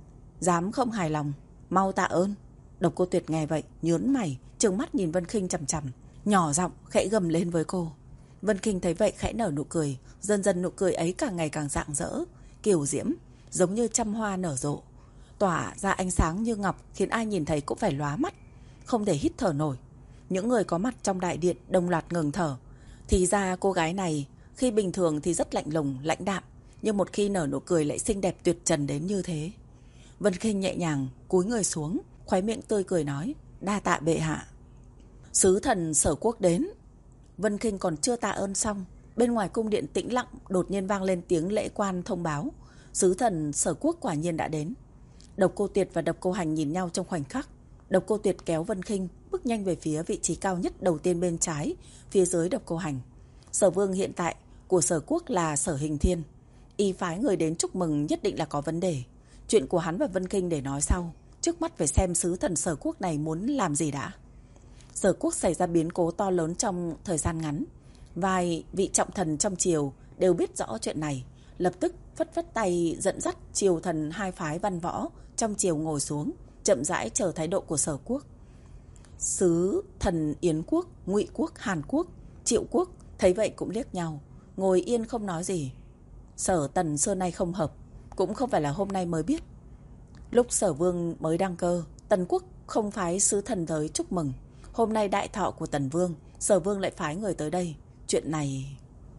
Dám không hài lòng, mau tạ ơn. Độc Cô Tuyệt nghe vậy, nhướng mày, trừng mắt nhìn Vân Khinh chằm chằm, nhỏ giọng khẽ gầm lên với cô. Vân Khinh thấy vậy khẽ nở nụ cười, dần dần nụ cười ấy càng ngày càng rạng rỡ, kiều diễm, giống như trăm hoa nở rộ, tỏa ra ánh sáng như ngọc, khiến ai nhìn thấy cũng phải lóa mắt, không thể hít thở nổi. Những người có mặt trong đại điện đồng loạt ngừng thở. Thì ra cô gái này khi bình thường thì rất lạnh lùng, lãnh đạm, nhưng một khi nở nụ cười lại xinh đẹp tuyệt trần đến như thế. Vân Khinh nhẹ nhàng cúi người xuống, khóe miệng tươi cười nói, đa tạ bệ hạ. Sứ thần Sở Quốc đến. Vân Khinh còn chưa tạ ơn xong, bên ngoài cung điện tĩnh lặng đột nhiên vang lên tiếng lễ quan thông báo, sứ thần Sở Quốc quả nhiên đã đến. Độc Cô Tuyệt và Độc Cô Hành nhìn nhau trong khoảnh khắc. Độc Cô Tuyệt kéo Vân Khinh bước nhanh về phía vị trí cao nhất đầu tiên bên trái, phía dưới Độc Cô Hành. Sở vương hiện tại của Sở Quốc là Sở Hình Thiên. Y phái người đến chúc mừng nhất định là có vấn đề. Chuyện của hắn và Vân Khinh để nói sau, trước mắt phải xem sứ thần Sở Quốc này muốn làm gì đã. Sở Quốc xảy ra biến cố to lớn trong thời gian ngắn. Vài vị trọng thần trong triều đều biết rõ chuyện này, lập tức phất phất tay dẫn dắt triều thần hai phái văn võ trong triều ngồi xuống, chậm rãi chờ thái độ của Sở Quốc. Sứ thần Yến Quốc, Ngụy Quốc, Hàn Quốc, Triệu Quốc thấy vậy cũng liếc nhau, ngồi yên không nói gì. Sở Tần xưa nay không hợp, cũng không phải là hôm nay mới biết. Lúc Sở Vương mới đăng cơ, Tần Quốc không phái sứ thần tới chúc mừng. Hôm nay đại thọ của Tần Vương, Sở Vương lại phái người tới đây. Chuyện này...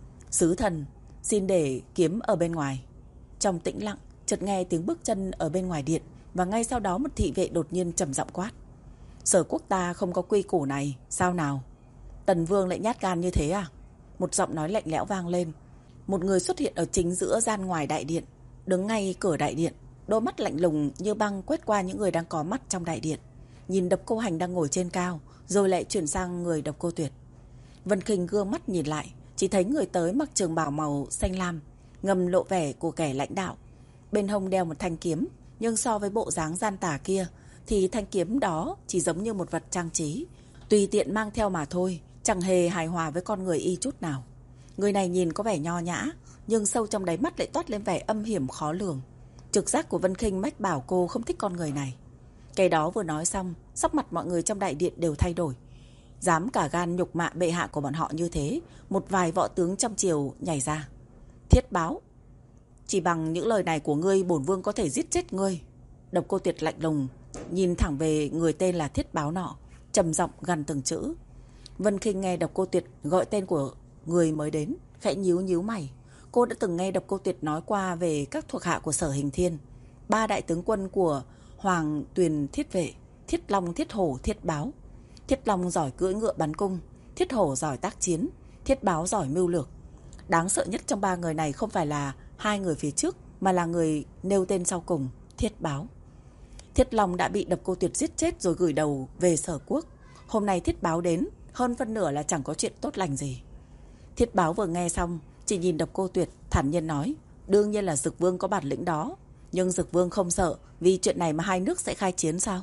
Sứ thần, xin để kiếm ở bên ngoài. Trong tĩnh lặng, chợt nghe tiếng bước chân ở bên ngoài điện, và ngay sau đó một thị vệ đột nhiên trầm giọng quát. Sở Quốc ta không có quy củ này, sao nào? Tần Vương lại nhát gan như thế à? Một giọng nói lạnh lẽo vang lên. Một người xuất hiện ở chính giữa gian ngoài đại điện, đứng ngay cửa đại điện, đôi mắt lạnh lùng như băng quét qua những người đang có mặt trong đại điện, nhìn Độc Cô Hành đang ngồi trên cao, rồi lại chuyển sang người Độc Cô Tuyệt. Vân Khinh gương mắt nhìn lại, chỉ thấy người tới mặc trường bào màu xanh lam, ngầm lộ vẻ của kẻ lãnh đạo, bên hông đeo một thanh kiếm, nhưng so với bộ dáng gian tà kia thì thanh kiếm đó chỉ giống như một vật trang trí, tùy tiện mang theo mà thôi, chẳng hề hài hòa với con người y chút nào. Người này nhìn có vẻ nho nhã, nhưng sâu trong đáy mắt lại toát lên vẻ âm hiểm khó lường. Trực giác của Vân Khinh mách bảo cô không thích con người này. Cái đó vừa nói xong, sắc mặt mọi người trong đại điện đều thay đổi. Dám cả gan nhục mạ bệ hạ của bọn họ như thế, một vài võ tướng trong triều nhảy ra. Thiết Báo, chỉ bằng những lời này của ngươi, bổn vương có thể giết chết ngươi. Độc Cô Tuyệt lạnh lùng nhìn thẳng về người tên là Thiết Báo nọ, trầm giọng gằn từng chữ. Vân Khinh nghe Độc Cô Tuyệt gọi tên của người mới đến, khẽ nhíu nhíu mày. Cô đã từng nghe Độc Cô Tuyệt nói qua về các thuộc hạ của Sở Hình Thiên, ba đại tướng quân của Hoàng Tuyền Thiết Vệ, Thiết Long, Thiết Hổ, Thiết Báo. Thiết Long giỏi cưỡi ngựa bắn cung, Thiết Hổ giỏi tác chiến, Thiết Báo giỏi mưu lược. Đáng sợ nhất trong ba người này không phải là hai người phía trước, mà là người nêu tên sau cùng, Thiết Báo. Thiết Long đã bị Độc Cô Tuyệt giết chết rồi gửi đầu về Sở Quốc. Hôm nay Thiết Báo đến, hơn phân nửa là chẳng có chuyện tốt lành gì. Thiết Báo vừa nghe xong, chỉ nhìn Độc Cô Tuyệt, thản nhiên nói, đương nhiên là Dực Vương có bản lĩnh đó, nhưng Dực Vương không sợ vì chuyện này mà hai nước sẽ khai chiến sao?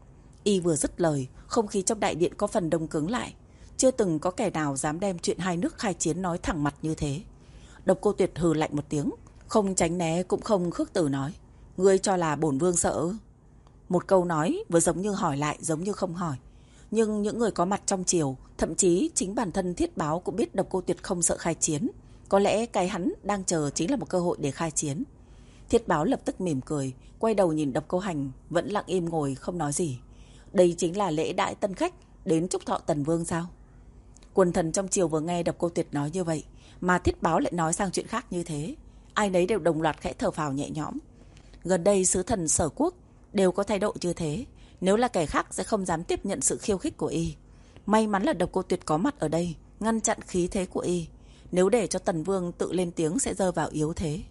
Y vừa dứt lời, không khí trong đại điện có phần đông cứng lại. Chưa từng có kẻ nào dám đem chuyện hai nước khai chiến nói thẳng mặt như thế. Độc Cô Tuyệt hừ lạnh một tiếng, không tránh né cũng không khước từ nói, ngươi cho là bổn vương sợ? Một câu nói vừa giống như hỏi lại, giống như không hỏi. Nhưng những người có mặt trong triều, thậm chí chính bản thân Thiết Báo cũng biết Độc Cô Tuyệt không sợ khai chiến. Có lẽ cái hắn đang chờ chính là một cơ hội để khai chiến. Thiết Báo lập tức mỉm cười, quay đầu nhìn Độc Cô Hành, vẫn lặng im ngồi không nói gì. Đây chính là lễ đãi tân khách đến chúc thọ Tần Vương sao? Quần thần trong triều vừa nghe Độc Cô Tuyệt nói như vậy, mà Thiết Báo lại nói sang chuyện khác như thế, ai nấy đều đồng loạt khẽ thở phào nhẹ nhõm. Gần đây sứ thần Sở Quốc đều có thái độ như thế, nếu là kẻ khác sẽ không dám tiếp nhận sự khiêu khích của y. May mắn là Độc Cô Tuyệt có mặt ở đây, ngăn chặn khí thế của y. Nếu để cho Tần Vương tự lên tiếng sẽ rơi vào yếu thế.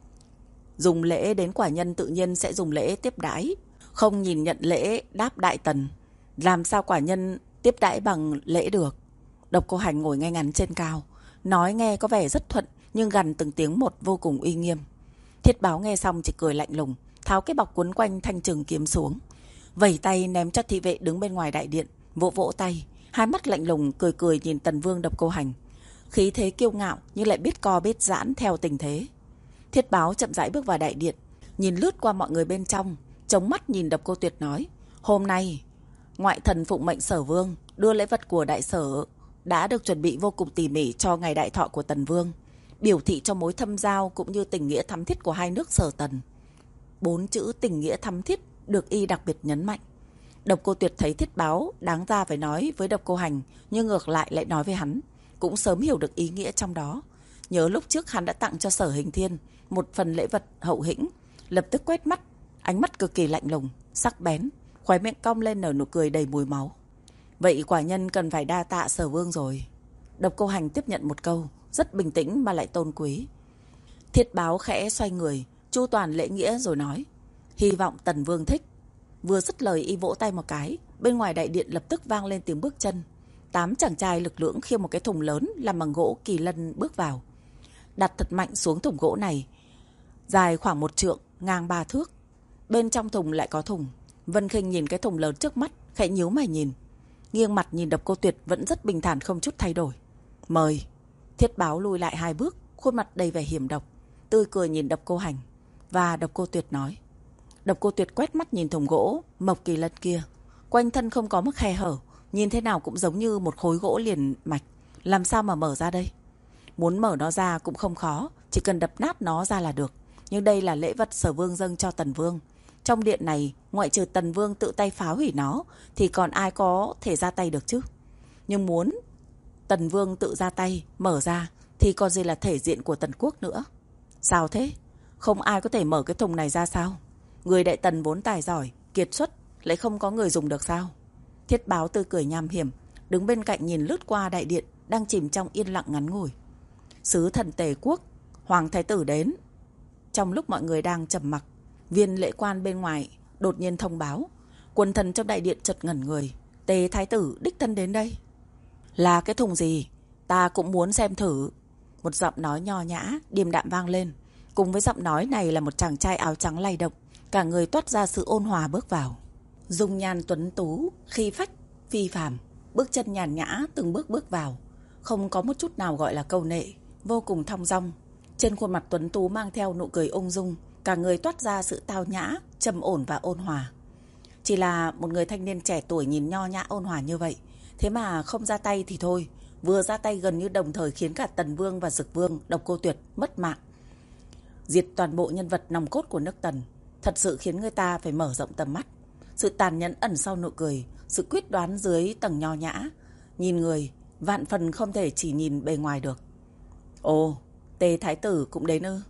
Dùng lễ đến quả nhân tự nhiên sẽ dùng lễ tiếp đãi, không nhìn nhận lễ đáp đại tần. Làm sao quả nhân tiếp đãi bằng lễ được? Độc Cô Hành ngồi ngay ngắn trên cao, nói nghe có vẻ rất thuận, nhưng gằn từng tiếng một vô cùng uy nghiêm. Thiết Báo nghe xong chỉ cười lạnh lùng, tháo cái bọc quấn quanh thanh trường kiếm xuống, vẩy tay ném cho thị vệ đứng bên ngoài đại điện, vỗ vỗ tay, hai mắt lạnh lùng cười cười nhìn Tần Vương Độc Cô Hành, khí thế kiêu ngạo nhưng lại biết co biết giãn theo tình thế. Thiết Báo chậm rãi bước vào đại điện, nhìn lướt qua mọi người bên trong, chống mắt nhìn Độc Cô Tuyệt nói: hôm nay ngoại thần phụng mệnh Sở Vương đưa lễ vật của đại sở đã được chuẩn bị vô cùng tỉ mỉ cho ngày đại thọ của Tần Vương, biểu thị cho mối thâm giao cũng như tình nghĩa thắm thiết của hai nước Sở Tần. Bốn chữ tình nghĩa thắm thiết được y đặc biệt nhấn mạnh. Độc Cô Tuyệt thấy Thiết Báo đáng ra phải nói với Độc Cô Hành, nhưng ngược lại lại nói với hắn, cũng sớm hiểu được ý nghĩa trong đó. Nhớ lúc trước hắn đã tặng cho Sở Hình Thiên một phần lễ vật hậu hĩnh, lập tức quét mắt, ánh mắt cực kỳ lạnh lùng, sắc bén, khóe miệng cong lên nở nụ cười đầy mùi máu. Vậy quả nhân cần phải đa tạ Sở Vương rồi. Độc Cô Hành tiếp nhận một câu, rất bình tĩnh mà lại tôn quý. Thiết Báo khẽ xoay người, chu toàn lễ nghĩa rồi nói: hy vọng Tần Vương thích. Vừa dứt lời y vỗ tay một cái, bên ngoài đại điện lập tức vang lên tiếng bước chân. Tám chàng trai lực lưỡng khiêng một cái thùng lớn làm bằng gỗ kỳ lân bước vào, đặt thật mạnh xuống thùng gỗ này, dài khoảng một trượng, ngang ba thước. Bên trong thùng lại có thùng. Vân Khinh nhìn cái thùng lớn trước mắt, khẽ nhíu mày nhìn, nghiêng mặt nhìn Độc Cô Tuyệt vẫn rất bình thản không chút thay đổi. Mời. Thiết Báo lùi lại hai bước, khuôn mặt đầy vẻ hiểm độc, tươi cười nhìn Độc Cô Hành và Độc Cô Tuyệt nói. Độc Cô Tuyệt quét mắt nhìn thùng gỗ mộc kỳ lân kia, quanh thân không có một khe hở, nhìn thế nào cũng giống như một khối gỗ liền mạch, làm sao mà mở ra đây? Muốn mở nó ra cũng không khó, chỉ cần đập nát nó ra là được. Nhưng đây là lễ vật Sở Vương dâng cho Tần Vương, trong điện này ngoại trừ Tần Vương tự tay phá hủy nó thì còn ai có thể ra tay được chứ? Nhưng muốn Tần Vương tự ra tay mở ra thì còn gì là thể diện của Tần Quốc nữa. Sao thế? Không ai có thể mở cái thùng này ra sao? Người đại tần vốn tài giỏi, kiệt xuất, lại không có người dùng được sao? Thiết Báo tươi cười nham hiểm, đứng bên cạnh nhìn lướt qua đại điện đang chìm trong yên lặng ngắn ngủi. Sứ thần Tề Quốc, Hoàng Thái Tử đến. Trong lúc mọi người đang trầm mặc, viên lễ quan bên ngoài đột nhiên thông báo. Quần thần trong đại điện chợt ngẩn người. Tề Thái Tử đích thân đến đây. Là cái thùng gì? Ta cũng muốn xem thử. Một giọng nói nho nhã, điềm đạm vang lên. Cùng với giọng nói này là một chàng trai áo trắng lay động, cả người toát ra sự ôn hòa bước vào. Dung nhan tuấn tú, khí phách, phi phàm, bước chân nhàn nhã từng bước bước vào, không có một chút nào gọi là câu nệ, vô cùng thong dong. Trên khuôn mặt tuấn tú mang theo nụ cười ung dung, cả người toát ra sự tao nhã, trầm ổn và ôn hòa. Chỉ là một người thanh niên trẻ tuổi nhìn nho nhã ôn hòa như vậy, thế mà không ra tay thì thôi, vừa ra tay gần như đồng thời khiến cả Tần Vương và Dực Vương, Độc Cô Tuyệt mất mạng, diệt toàn bộ nhân vật nòng cốt của nước Tần. Thật sự khiến người ta phải mở rộng tầm mắt. Sự tàn nhẫn ẩn sau nụ cười, sự quyết đoán dưới tầng nho nhã, nhìn người vạn phần không thể chỉ nhìn bề ngoài được. Ồ, Tề Thái Tử cũng đến ư?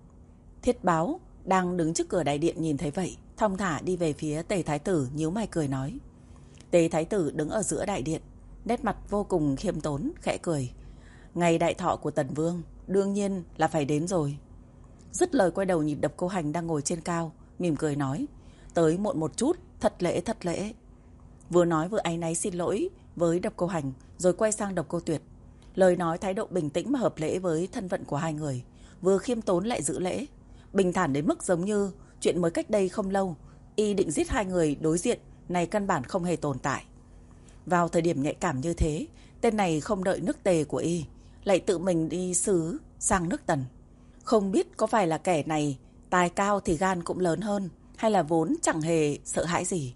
Thiết Báo đang đứng trước cửa đại điện nhìn thấy vậy, thong thả đi về phía Tề Thái Tử, nhíu mày cười nói. Tề Thái Tử đứng ở giữa đại điện, nét mặt vô cùng khiêm tốn, khẽ cười. Ngày đại thọ của Tần Vương đương nhiên là phải đến rồi. Dứt lời quay đầu nhìn Độc Cô Hành đang ngồi trên cao, mỉm cười nói. Tới muộn một chút, thật lễ thật lễ. Vừa nói vừa áy náy xin lỗi với Độc Cô Hành, rồi quay sang Độc Cô Tuyệt. Lời nói thái độ bình tĩnh mà hợp lễ với thân phận của hai người, vừa khiêm tốn lại giữ lễ, bình thản đến mức giống như chuyện mới cách đây không lâu y định giết hai người đối diện này căn bản không hề tồn tại. Vào thời điểm nhạy cảm như thế, tên này không đợi nước Tề của y, lại tự mình đi sứ sang nước Tần. Không biết có phải là kẻ này tài cao thì gan cũng lớn hơn, hay là vốn chẳng hề sợ hãi gì.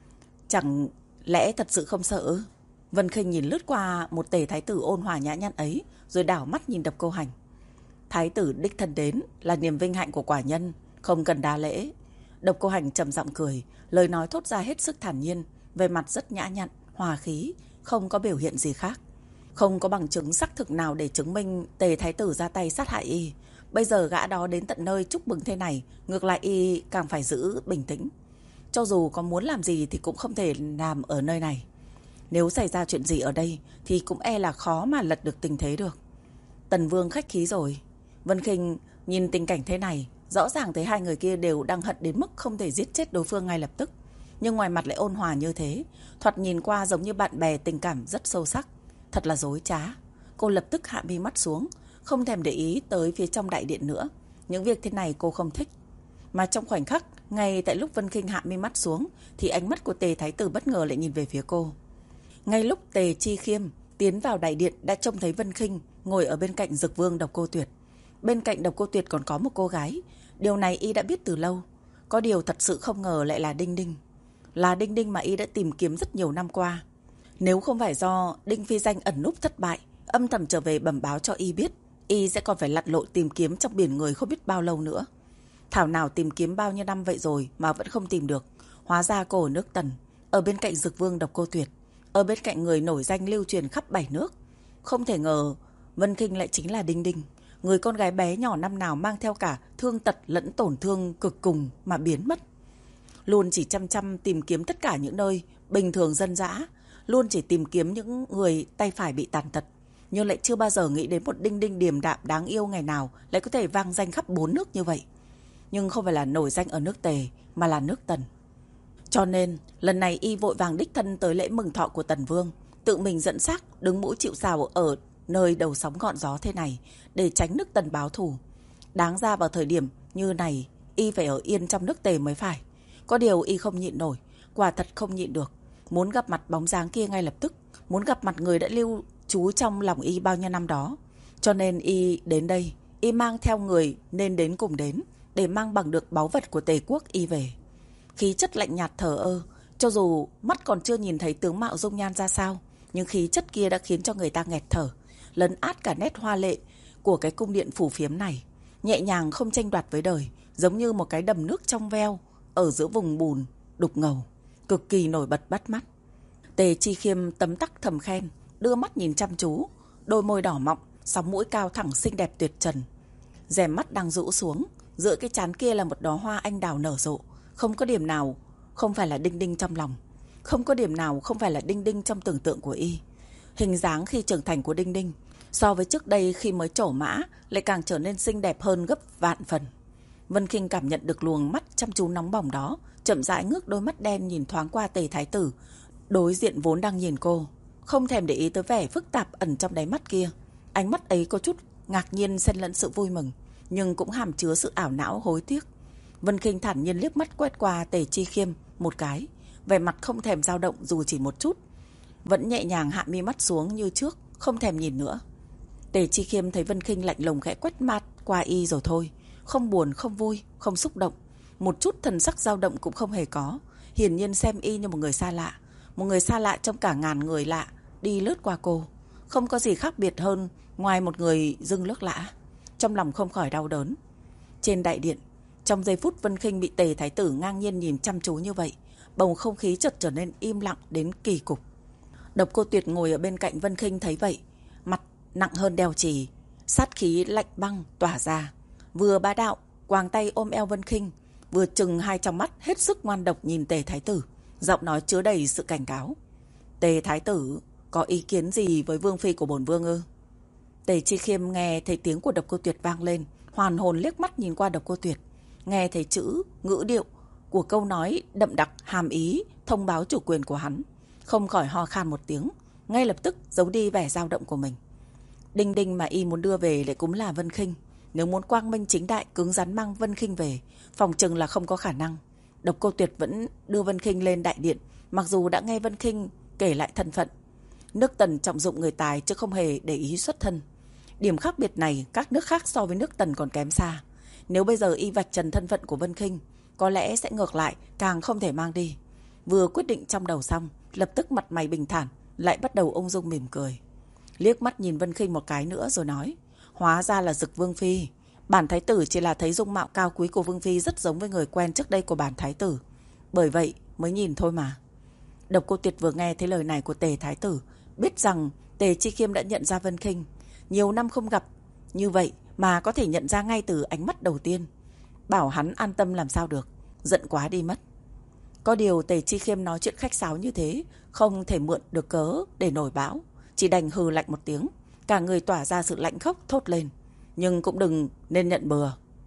Chẳng lẽ thật sự không sợ? Vân Khinh nhìn lướt qua một Tề Thái Tử ôn hòa nhã nhặn ấy, rồi đảo mắt nhìn Độc Cô Hành. Thái tử đích thân đến là niềm vinh hạnh của quả nhân, không cần đa lễ. Độc Cô Hành trầm giọng cười, lời nói thốt ra hết sức thản nhiên, về mặt rất nhã nhặn, hòa khí, không có biểu hiện gì khác. Không có bằng chứng xác thực nào để chứng minh Tề Thái Tử ra tay sát hại y, Bây giờ gã đó đến tận nơi chúc mừng thế này, ngược lại y càng phải giữ bình tĩnh. Cho dù có muốn làm gì thì cũng không thể làm ở nơi này. Nếu xảy ra chuyện gì ở đây thì cũng e là khó mà lật được tình thế được. Tần Vương khách khí rồi. Vân Khinh nhìn tình cảnh thế này, rõ ràng thấy hai người kia đều đang hận đến mức không thể giết chết đối phương ngay lập tức. Nhưng ngoài mặt lại ôn hòa như thế, thoạt nhìn qua giống như bạn bè, tình cảm rất sâu sắc. Thật là dối trá. Cô lập tức hạ mi mắt xuống, không thèm để ý tới phía trong đại điện nữa. Những việc thế này cô không thích. Mà trong khoảnh khắc, ngay tại lúc Vân Khinh hạ mi mắt xuống, thì ánh mắt của Tề Thái Tử bất ngờ lại nhìn về phía cô. Ngay lúc Tề Chi Khiêm tiến vào đại điện đã trông thấy Vân Khinh ngồi ở bên cạnh Dực Vương Độc Cô Tuyệt. Bên cạnh Độc Cô Tuyệt còn có một cô gái. Điều này y đã biết từ lâu. Có điều thật sự không ngờ lại là Đinh Đinh. Là Đinh Đinh mà y đã tìm kiếm rất nhiều năm qua. Nếu không phải do Đinh Phi Danh ẩn núp thất bại, âm thầm trở về bẩm báo cho y biết, y sẽ còn phải lặn lội tìm kiếm trong biển người không biết bao lâu nữa. Thảo nào tìm kiếm bao nhiêu năm vậy rồi mà vẫn không tìm được. Hóa ra cô ở nước Tần, ở bên cạnh Dực Vương Độc Cô Tuyệt, ở bên cạnh người nổi danh lưu truyền khắp bảy nước. Không thể ngờ Vân Khinh lại chính là Đinh Đinh, người con gái bé nhỏ năm nào mang theo cả thương tật lẫn tổn thương cực cùng mà biến mất. Luôn chỉ chăm chăm tìm kiếm tất cả những nơi bình thường dân dã, luôn chỉ tìm kiếm những người tay phải bị tàn tật, nhưng lại chưa bao giờ nghĩ đến một Đinh Đinh điềm đạm đáng yêu ngày nào lại có thể vang danh khắp bốn nước như vậy. Nhưng không phải là nổi danh ở nước Tề, mà là nước Tần. Cho nên lần này y vội vàng đích thân tới lễ mừng thọ của Tần Vương, tự mình dẫn xác đứng mũi chịu sào ở nơi đầu sóng ngọn gió thế này để tránh nước Tần báo thù. Đáng ra vào thời điểm như này y phải ở yên trong nước Tề mới phải. Có điều y không nhịn nổi, quả thật không nhịn được, muốn gặp mặt bóng dáng kia ngay lập tức, muốn gặp mặt người đã lưu trú trong lòng y bao nhiêu năm đó. Cho nên y đến đây, y mang theo người nên đến cùng đến, để mang bằng được báu vật của Tề quốc y về. Khí chất lạnh nhạt thờ ơ, cho dù mắt còn chưa nhìn thấy tướng mạo dung nhan ra sao, nhưng khí chất kia đã khiến cho người ta nghẹt thở, lấn át cả nét hoa lệ của cái cung điện phủ phiếm này, nhẹ nhàng không tranh đoạt với đời, giống như một cái đầm nước trong veo ở giữa vùng bùn đục ngầu, cực kỳ nổi bật bắt mắt. Tề Chi Khiêm tấm tắc thầm khen, đưa mắt nhìn chăm chú, đôi môi đỏ mọng, sóng mũi cao thẳng xinh đẹp tuyệt trần. Rèm mắt đang rũ xuống, giữa cái trán kia là một đóa hoa anh đào nở rộ, không có điểm nào không phải là Đinh Đinh trong lòng, không có điểm nào không phải là Đinh Đinh trong tưởng tượng của y. Hình dáng khi trưởng thành của Đinh Đinh so với trước đây khi mới trổ mã lại càng trở nên xinh đẹp hơn gấp vạn phần. Vân Khinh cảm nhận được luồng mắt chăm chú nóng bỏng đó, chậm rãi ngước đôi mắt đen nhìn thoáng qua Tề Thái Tử, đối diện vốn đang nhìn cô, không thèm để ý tới vẻ phức tạp ẩn trong đáy mắt kia. Ánh mắt ấy có chút ngạc nhiên xen lẫn sự vui mừng, nhưng cũng hàm chứa sự ảo não hối tiếc. Vân Khinh thản nhiên liếc mắt quét qua Tề Chi Khiêm một cái, vẻ mặt không thèm dao động dù chỉ một chút, vẫn nhẹ nhàng hạ mi mắt xuống như trước, không thèm nhìn nữa. Tề Chi Khiêm thấy Vân Khinh lạnh lùng khẽ quét mắt qua y rồi thôi, không buồn, không vui, không xúc động, một chút thần sắc dao động cũng không hề có, hiển nhiên xem y như một người xa lạ, một người xa lạ trong cả ngàn người lạ đi lướt qua cô, không có gì khác biệt hơn ngoài một người dưng nước lạ. Trong lòng không khỏi đau đớn. Trên đại điện, trong giây phút Vân Khinh bị Tề Thái Tử ngang nhiên nhìn chăm chú như vậy, bầu không khí chợt trở nên im lặng đến kỳ cục. Độc Cô Tuyệt ngồi ở bên cạnh Vân Khinh thấy vậy, mặt nặng hơn đeo chì, sát khí lạnh băng tỏa ra, vừa bá đạo quàng tay ôm eo Vân Khinh, vừa trừng hai trong mắt hết sức ngoan độc nhìn Tề Thái Tử, giọng nói chứa đầy sự cảnh cáo. Tề Thái Tử có ý kiến gì với vương phi của bổn vương ư? Tề Chi Khiêm nghe thấy tiếng của Độc Cô Tuyệt vang lên, hoàn hồn liếc mắt nhìn qua Độc Cô Tuyệt, nghe thấy chữ ngữ điệu của câu nói đậm đặc hàm ý thông báo chủ quyền của hắn, không khỏi ho khan một tiếng, ngay lập tức giấu đi vẻ dao động của mình. Đinh Đinh mà y muốn đưa về lại cũng là Vân Khinh, nếu muốn quang minh chính đại cứng rắn mang Vân Khinh về, phòng chừng là không có khả năng. Độc Cô Tuyệt vẫn đưa Vân Khinh lên đại điện, mặc dù đã nghe Vân Khinh kể lại thân phận. Nước Tần trọng dụng người tài chứ không hề để ý xuất thân. Điểm khác biệt này các nước khác so với nước Tần còn kém xa. Nếu bây giờ y vạch trần thân phận của Vân Khinh, có lẽ sẽ ngược lại càng không thể mang đi. Vừa quyết định trong đầu xong, lập tức mặt mày bình thản, lại bắt đầu ung dung mỉm cười. Liếc mắt nhìn Vân Khinh một cái nữa rồi nói, hóa ra là Dực Vương phi. Bản thái tử chỉ là thấy dung mạo cao quý của Vương phi rất giống với người quen trước đây của bản thái tử, bởi vậy mới nhìn thôi mà. Độc Cô Tuyệt vừa nghe thấy lời này của Tề Thái Tử, biết rằng Tề Chi Khiêm đã nhận ra Vân Khinh. Nhiều năm không gặp, như vậy mà có thể nhận ra ngay từ ánh mắt đầu tiên. Bảo hắn an tâm làm sao được, giận quá đi mất. Có điều Tề Chi Khiêm nói chuyện khách sáo như thế, không thể mượn được cớ để nổi bão, chỉ đành hừ lạnh một tiếng, cả người tỏa ra sự lạnh khốc thốt lên. Nhưng cũng đừng nên nhận bừa.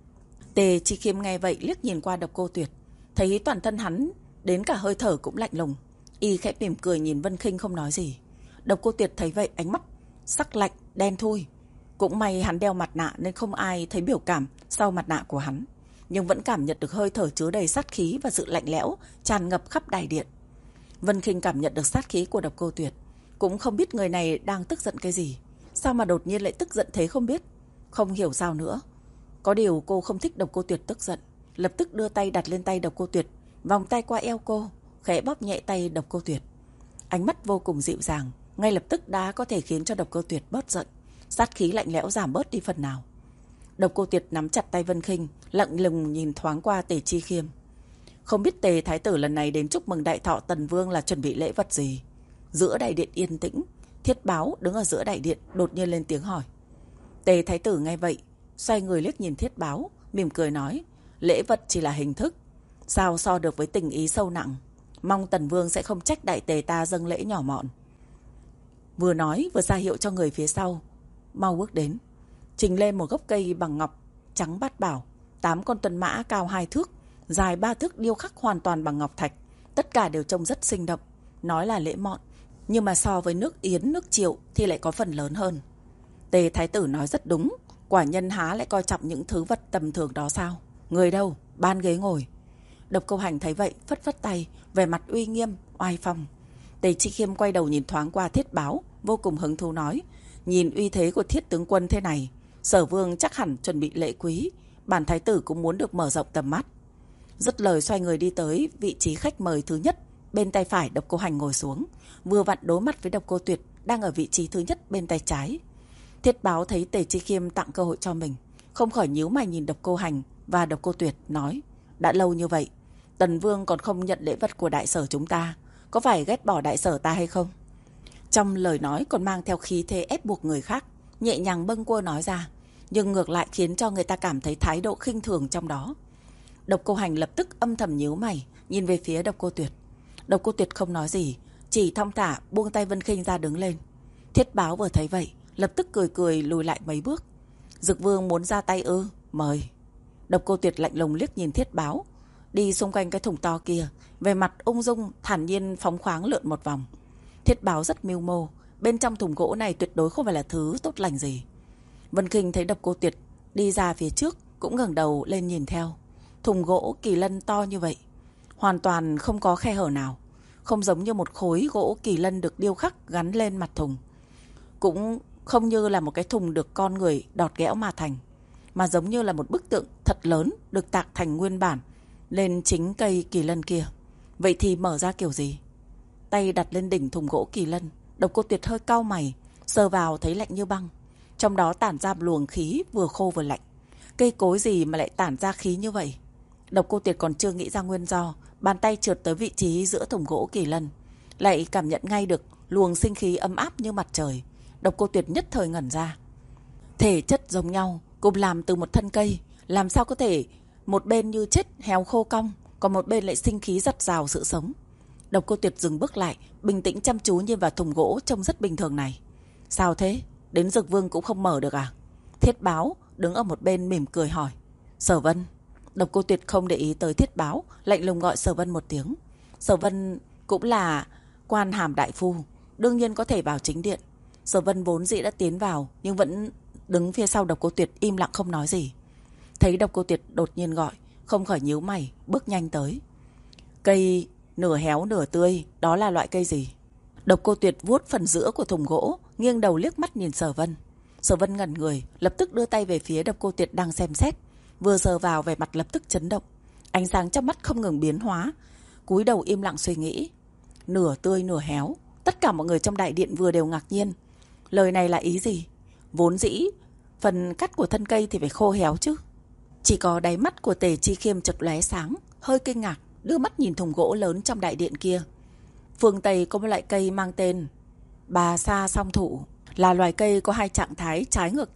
Tề Chi Khiêm nghe vậy liếc nhìn qua Độc Cô Tuyệt, thấy toàn thân hắn đến cả hơi thở cũng lạnh lùng. Y khẽ mỉm cười nhìn Vân Khinh không nói gì. Độc Cô Tuyệt thấy vậy ánh mắt sắc lạnh, đen thui. Cũng may hắn đeo mặt nạ nên không ai thấy biểu cảm sau mặt nạ của hắn, nhưng vẫn cảm nhận được hơi thở chứa đầy sát khí và sự lạnh lẽo tràn ngập khắp đại điện. Vân Khinh cảm nhận được sát khí của Độc Cô Tuyệt, cũng không biết người này đang tức giận cái gì. Sao mà đột nhiên lại tức giận thế không biết. Không hiểu sao nữa. Có điều cô không thích Độc Cô Tuyệt tức giận, lập tức đưa tay đặt lên tay Độc Cô Tuyệt, vòng tay qua eo cô, khẽ bóp nhẹ tay Độc Cô Tuyệt. Ánh mắt vô cùng dịu dàng, ngay lập tức đã có thể khiến cho Độc Cô Tuyệt bớt giận, sát khí lạnh lẽo giảm bớt đi phần nào. Độc Cô Tuyệt nắm chặt tay Vân Khinh, lạnh lùng nhìn thoáng qua Tề Chi Khiêm. Không biết Tề Thái tử lần này đến chúc mừng đại thọ Tần Vương là chuẩn bị lễ vật gì? Giữa đại điện yên tĩnh, Thiết Báo đứng ở giữa đại điện đột nhiên lên tiếng hỏi. Tề Thái tử nghe vậy, xoay người liếc nhìn Thiết Báo, mỉm cười nói, lễ vật chỉ là hình thức, sao so được với tình ý sâu nặng. Mong Tần Vương sẽ không trách đại tề ta dâng lễ nhỏ mọn. Vừa nói vừa ra hiệu cho người phía sau mau bước đến, trình lên một gốc cây bằng ngọc trắng bát bảo, tám con tuần mã cao hai thước, dài ba thước điêu khắc hoàn toàn bằng ngọc thạch, tất cả đều trông rất sinh động. Nói là lễ mọn, nhưng mà so với nước Yến, nước Triệu thì lại có phần lớn hơn. Tề Thái tử nói rất đúng, quả nhân há lại coi trọng những thứ vật tầm thường đó sao? Người đâu? Ban ghế ngồi. Độc Cô Hành thấy vậy phất phất tay, vẻ mặt uy nghiêm, oai phong. Tề Chi Khiêm quay đầu nhìn thoáng qua Thiết Báo, vô cùng hứng thú nói, nhìn uy thế của Thiết tướng quân thế này, Sở Vương chắc hẳn chuẩn bị lễ quý, bản thái tử cũng muốn được mở rộng tầm mắt. Dứt lời xoay người đi tới vị trí khách mời thứ nhất, bên tay phải Độc Cô Hành ngồi xuống, vừa vặn đối mặt với Độc Cô Tuyệt đang ở vị trí thứ nhất bên tay trái. Thiết Báo thấy Tề Chi Khiêm tặng cơ hội cho mình, không khỏi nhíu mày nhìn Độc Cô Hành và Độc Cô Tuyệt, nói, đã lâu như vậy, Tần Vương còn không nhận lễ vật của đại sở chúng ta, có phải ghét bỏ đại sở ta hay không? Trong lời nói còn mang theo khí thế ép buộc người khác, nhẹ nhàng bâng quơ nói ra, nhưng ngược lại khiến cho người ta cảm thấy thái độ khinh thường trong đó. Độc Cô Hành lập tức âm thầm nhíu mày, nhìn về phía Độc Cô Tuyệt. Độc Cô Tuyệt không nói gì, chỉ thong thả buông tay Vân Khinh ra đứng lên. Thiết Báo vừa thấy vậy, lập tức cười cười lùi lại mấy bước. Dực Vương muốn ra tay ư? Mời. Độc Cô Tuyệt lạnh lùng liếc nhìn Thiết Báo, đi xung quanh cái thùng to kia, về mặt ung dung thản nhiên phóng khoáng lượn một vòng. Thiết Báo rất mưu mô, bên trong thùng gỗ này tuyệt đối không phải là thứ tốt lành gì. Vân Khinh thấy Độc Cô Tuyệt đi ra phía trước, cũng ngẩng đầu lên nhìn theo. Thùng gỗ kỳ lân to như vậy, hoàn toàn không có khe hở nào, không giống như một khối gỗ kỳ lân được điêu khắc gắn lên mặt thùng, cũng không như là một cái thùng được con người đọt ghẽo mà thành, mà giống như là một bức tượng thật lớn được tạc thành nguyên bản lên chính cây kỳ lân kia. Vậy thì mở ra kiểu gì? Tay đặt lên đỉnh thùng gỗ kỳ lân, Độc Cô Tuyệt hơi cau mày, sờ vào thấy lạnh như băng, trong đó tản ra luồng khí vừa khô vừa lạnh. Cây cối gì mà lại tản ra khí như vậy? Độc Cô Tuyệt còn chưa nghĩ ra nguyên do, bàn tay trượt tới vị trí giữa thùng gỗ kỳ lân, lại cảm nhận ngay được luồng sinh khí ấm áp như mặt trời. Độc Cô Tuyệt nhất thời ngẩn ra. Thể chất giống nhau, cùng làm từ một thân cây, làm sao có thể một bên như chết héo khô cong, còn một bên lại sinh khí dạt dào sự sống? Độc Cô Tuyệt dừng bước lại, bình tĩnh chăm chú nhìn vào thùng gỗ trông rất bình thường này. Sao thế? Đến Dực Vương cũng không mở được à? Thiết Báo đứng ở một bên mỉm cười hỏi. Sở Vân. Độc Cô Tuyệt không để ý tới Thiết Báo, lạnh lùng gọi Sở Vân một tiếng. Sở Vân cũng là quan hàm đại phu, đương nhiên có thể vào chính điện. Sở Vân vốn dĩ đã tiến vào, nhưng vẫn đứng phía sau Độc Cô Tuyệt im lặng không nói gì. Thấy Độc Cô Tuyệt đột nhiên gọi, không khỏi nhíu mày, bước nhanh tới. Cây nửa héo nửa tươi, đó là loại cây gì? Độc Cô Tuyệt vuốt phần giữa của thùng gỗ, nghiêng đầu liếc mắt nhìn Sở Vân. Sở Vân ngẩn người, lập tức đưa tay về phía Độc Cô Tuyệt đang xem xét, vừa sờ vào vẻ mặt lập tức chấn động, ánh sáng trong mắt không ngừng biến hóa, cúi đầu im lặng suy nghĩ. Nửa tươi nửa héo, tất cả mọi người trong đại điện vừa đều ngạc nhiên. Lời này là ý gì? Vốn dĩ phần cắt của thân cây thì phải khô héo chứ. Chỉ có đáy mắt của Tề Chi Khiêm chợt lóe sáng, hơi kinh ngạc, đưa mắt nhìn thùng gỗ lớn trong đại điện kia. Phương Tây có một loại cây mang tên Bà Sa Song Thụ, là loài cây có hai trạng thái trái ngược nhau,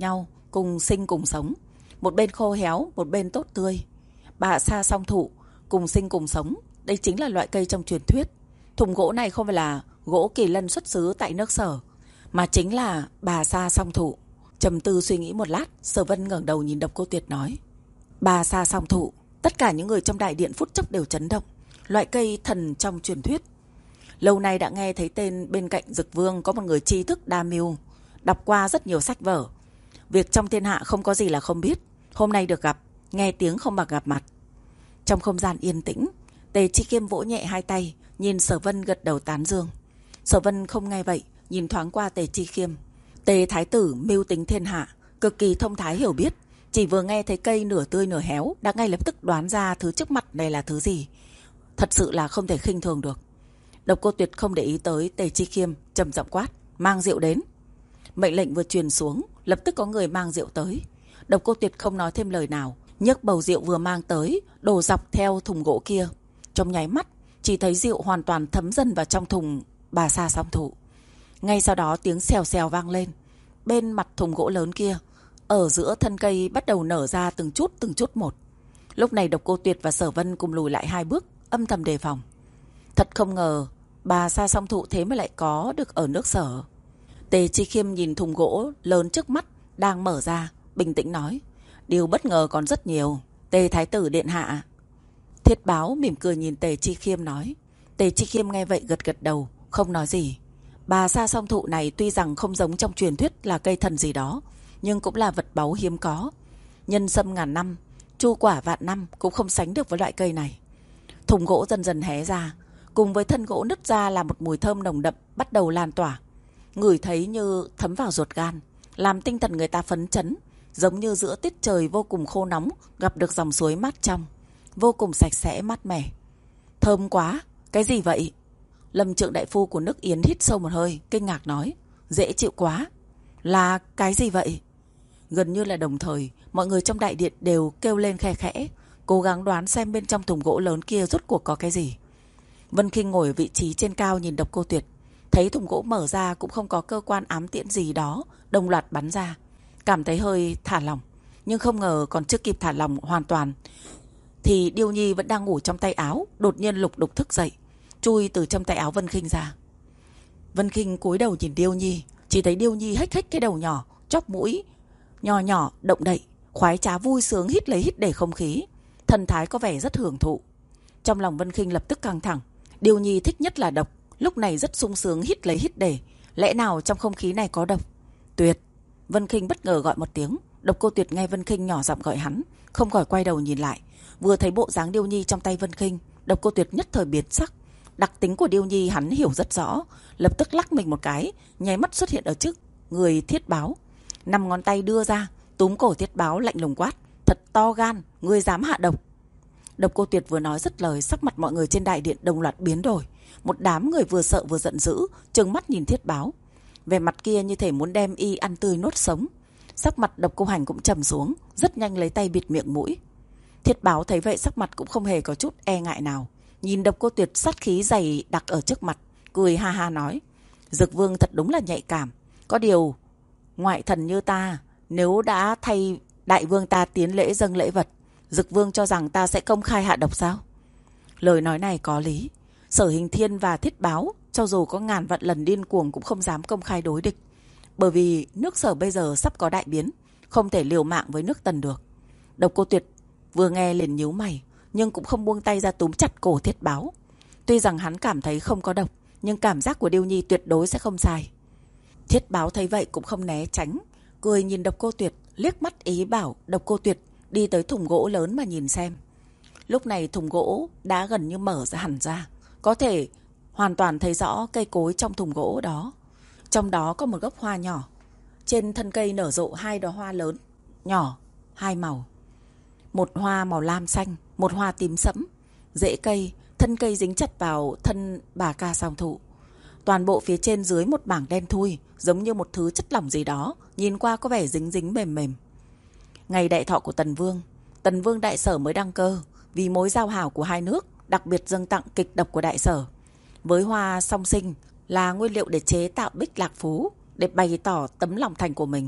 cùng sinh cùng sống. Một bên khô héo, một bên tốt tươi. Bà sa song thụ, cùng sinh cùng sống. Đây chính là loại cây trong truyền thuyết. Thùng gỗ này không phải là gỗ kỳ lân xuất xứ tại nước Sở, mà chính là bà sa song thụ. Trầm tư suy nghĩ một lát, Sở Vân ngẩng đầu nhìn Độc Cô Tuyệt nói: Bà sa song thụ. Tất cả những người trong đại điện phút chốc đều chấn động. Loại cây thần trong truyền thuyết. Lâu nay đã nghe thấy tên bên cạnh Dực Vương có một người tri thức đa mưu, đọc qua rất nhiều sách vở. Việc trong thiên hạ không có gì là không biết. Hôm nay được gặp, nghe tiếng không bằng gặp mặt. Trong không gian yên tĩnh, Tề Chi Khiêm vỗ nhẹ hai tay, nhìn Sở Vân gật đầu tán dương. Sở Vân không nghe vậy, nhìn thoáng qua Tề Chi Khiêm. Tề thái tử mưu tính thiên hạ, cực kỳ thông thái hiểu biết. Chỉ vừa nghe thấy cây nửa tươi nửa héo, đã ngay lập tức đoán ra thứ trước mặt này là thứ gì. Thật sự là không thể khinh thường được. Độc Cô Tuyệt không để ý tới Tề Chi Khiêm, trầm giọng quát: Mang rượu đến. Mệnh lệnh vừa truyền xuống, lập tức có người mang rượu tới. Độc Cô Tuyệt không nói thêm lời nào, nhấc bầu rượu vừa mang tới, đổ dọc theo thùng gỗ kia. Trong nháy mắt, chỉ thấy rượu hoàn toàn thấm dần vào trong thùng bà sa song thụ. Ngay sau đó tiếng xèo xèo vang lên. Bên mặt thùng gỗ lớn kia, ở giữa thân cây bắt đầu nở ra từng chút từng chút một. Lúc này Độc Cô Tuyệt và Sở Vân cùng lùi lại hai bước, âm thầm đề phòng. Thật không ngờ bà sa song thụ thế mà lại có được ở nước Sở. Tề Chi Khiêm nhìn thùng gỗ lớn trước mắt đang mở ra, bình tĩnh nói: Điều bất ngờ còn rất nhiều, Tề thái tử điện hạ. Thiết Báo mỉm cười nhìn Tề Chi Khiêm nói. Tề Chi Khiêm nghe vậy gật gật đầu, không nói gì. Bà sa song thụ này tuy rằng không giống trong truyền thuyết là cây thần gì đó, nhưng cũng là vật báu hiếm có. Nhân sâm ngàn năm, chu quả vạn năm cũng không sánh được với loại cây này. Thùng gỗ dần dần hé ra, cùng với thân gỗ nứt ra là một mùi thơm nồng đậm bắt đầu lan tỏa. Ngửi thấy như thấm vào ruột gan, làm tinh thần người ta phấn chấn, giống như giữa tiết trời vô cùng khô nóng gặp được dòng suối mát trong, vô cùng sạch sẽ mát mẻ. Thơm quá, cái gì vậy? Lâm Trượng đại phu của nước Yến hít sâu một hơi, kinh ngạc nói: Dễ chịu quá. Là cái gì vậy? Gần như là đồng thời, mọi người trong đại điện đều kêu lên khe khẽ, cố gắng đoán xem bên trong thùng gỗ lớn kia rốt cuộc có cái gì. Vân Khinh ngồi ở vị trí trên cao nhìn Độc Cô Tuyệt, thấy thùng gỗ mở ra cũng không có cơ quan ám tiễn gì đó đồng loạt bắn ra, cảm thấy hơi thả lỏng. Nhưng không ngờ còn chưa kịp thả lỏng hoàn toàn thì Điêu Nhi vẫn đang ngủ trong tay áo đột nhiên lục đục thức dậy, chui từ trong tay áo Vân Khinh ra. Vân Khinh cúi đầu nhìn Điêu Nhi, chỉ thấy Điêu Nhi hếch hếch cái đầu nhỏ, chóp mũi nhỏ nhỏ động đậy, khoái trá vui sướng hít lấy hít để không khí, thần thái có vẻ rất hưởng thụ. Trong lòng Vân Khinh lập tức căng thẳng. Điêu Nhi thích nhất là độc, lúc này rất sung sướng hít lấy hít để, lẽ nào trong không khí này có độc? Tuyệt! Vân Khinh bất ngờ gọi một tiếng. Độc Cô Tuyệt nghe Vân Khinh nhỏ giọng gọi hắn, không khỏi quay đầu nhìn lại. Vừa thấy bộ dáng Điêu Nhi trong tay Vân Khinh, Độc Cô Tuyệt nhất thời biến sắc. Đặc tính của Điêu Nhi hắn hiểu rất rõ, lập tức lắc mình một cái, nháy mắt xuất hiện ở trước người Thiết Báo, năm ngón tay đưa ra, túm cổ Thiết Báo lạnh lùng quát: Thật to gan, ngươi dám hạ độc! Độc Cô Tuyệt vừa nói dứt lời, sắc mặt mọi người trên đại điện đồng loạt biến đổi. Một đám người vừa sợ vừa giận dữ, trừng mắt nhìn Thiết Báo, vẻ mặt kia như thể muốn đem y ăn tươi nuốt sống. Sắc mặt Độc Cô Hành cũng trầm xuống, rất nhanh lấy tay bịt miệng mũi. Thiết Báo thấy vậy sắc mặt cũng không hề có chút e ngại nào, nhìn Độc Cô Tuyệt sát khí dày đặc ở trước mặt, cười ha ha nói: Dực Vương thật đúng là nhạy cảm. Có điều ngoại thần như ta, nếu đã thay đại vương ta tiến lễ dâng lễ vật, Dực Vương cho rằng ta sẽ công khai hạ độc sao? Lời nói này có lý. Sở Hình Thiên và Thiết Báo cho dù có ngàn vạn lần điên cuồng cũng không dám công khai đối địch, bởi vì nước Sở bây giờ sắp có đại biến, không thể liều mạng với nước Tần được. Độc Cô Tuyệt vừa nghe liền nhíu mày, nhưng cũng không buông tay ra túm chặt cổ Thiết Báo. Tuy rằng hắn cảm thấy không có độc, nhưng cảm giác của Điêu Nhi tuyệt đối sẽ không sai. Thiết Báo thấy vậy cũng không né tránh, cười nhìn Độc Cô Tuyệt, liếc mắt ý bảo Độc Cô Tuyệt đi tới thùng gỗ lớn mà nhìn xem. Lúc này thùng gỗ đã gần như mở ra hẳn ra, có thể hoàn toàn thấy rõ cây cối trong thùng gỗ đó. Trong đó có một gốc hoa nhỏ, trên thân cây nở rộ hai đóa hoa lớn, nhỏ, hai màu. Một hoa màu lam xanh, một hoa tím sẫm. Rễ cây, thân cây dính chặt vào thân bà ca song thụ. Toàn bộ phía trên dưới một mảng đen thui, giống như một thứ chất lỏng gì đó, nhìn qua có vẻ dính dính mềm mềm. Ngày đại thọ của Tần Vương, Tần Vương Đại Sở mới đăng cơ, vì mối giao hảo của hai nước, đặc biệt dâng tặng kịch độc của Đại Sở với hoa song sinh là nguyên liệu để chế tạo bích lạc phú, để bày tỏ tấm lòng thành của mình.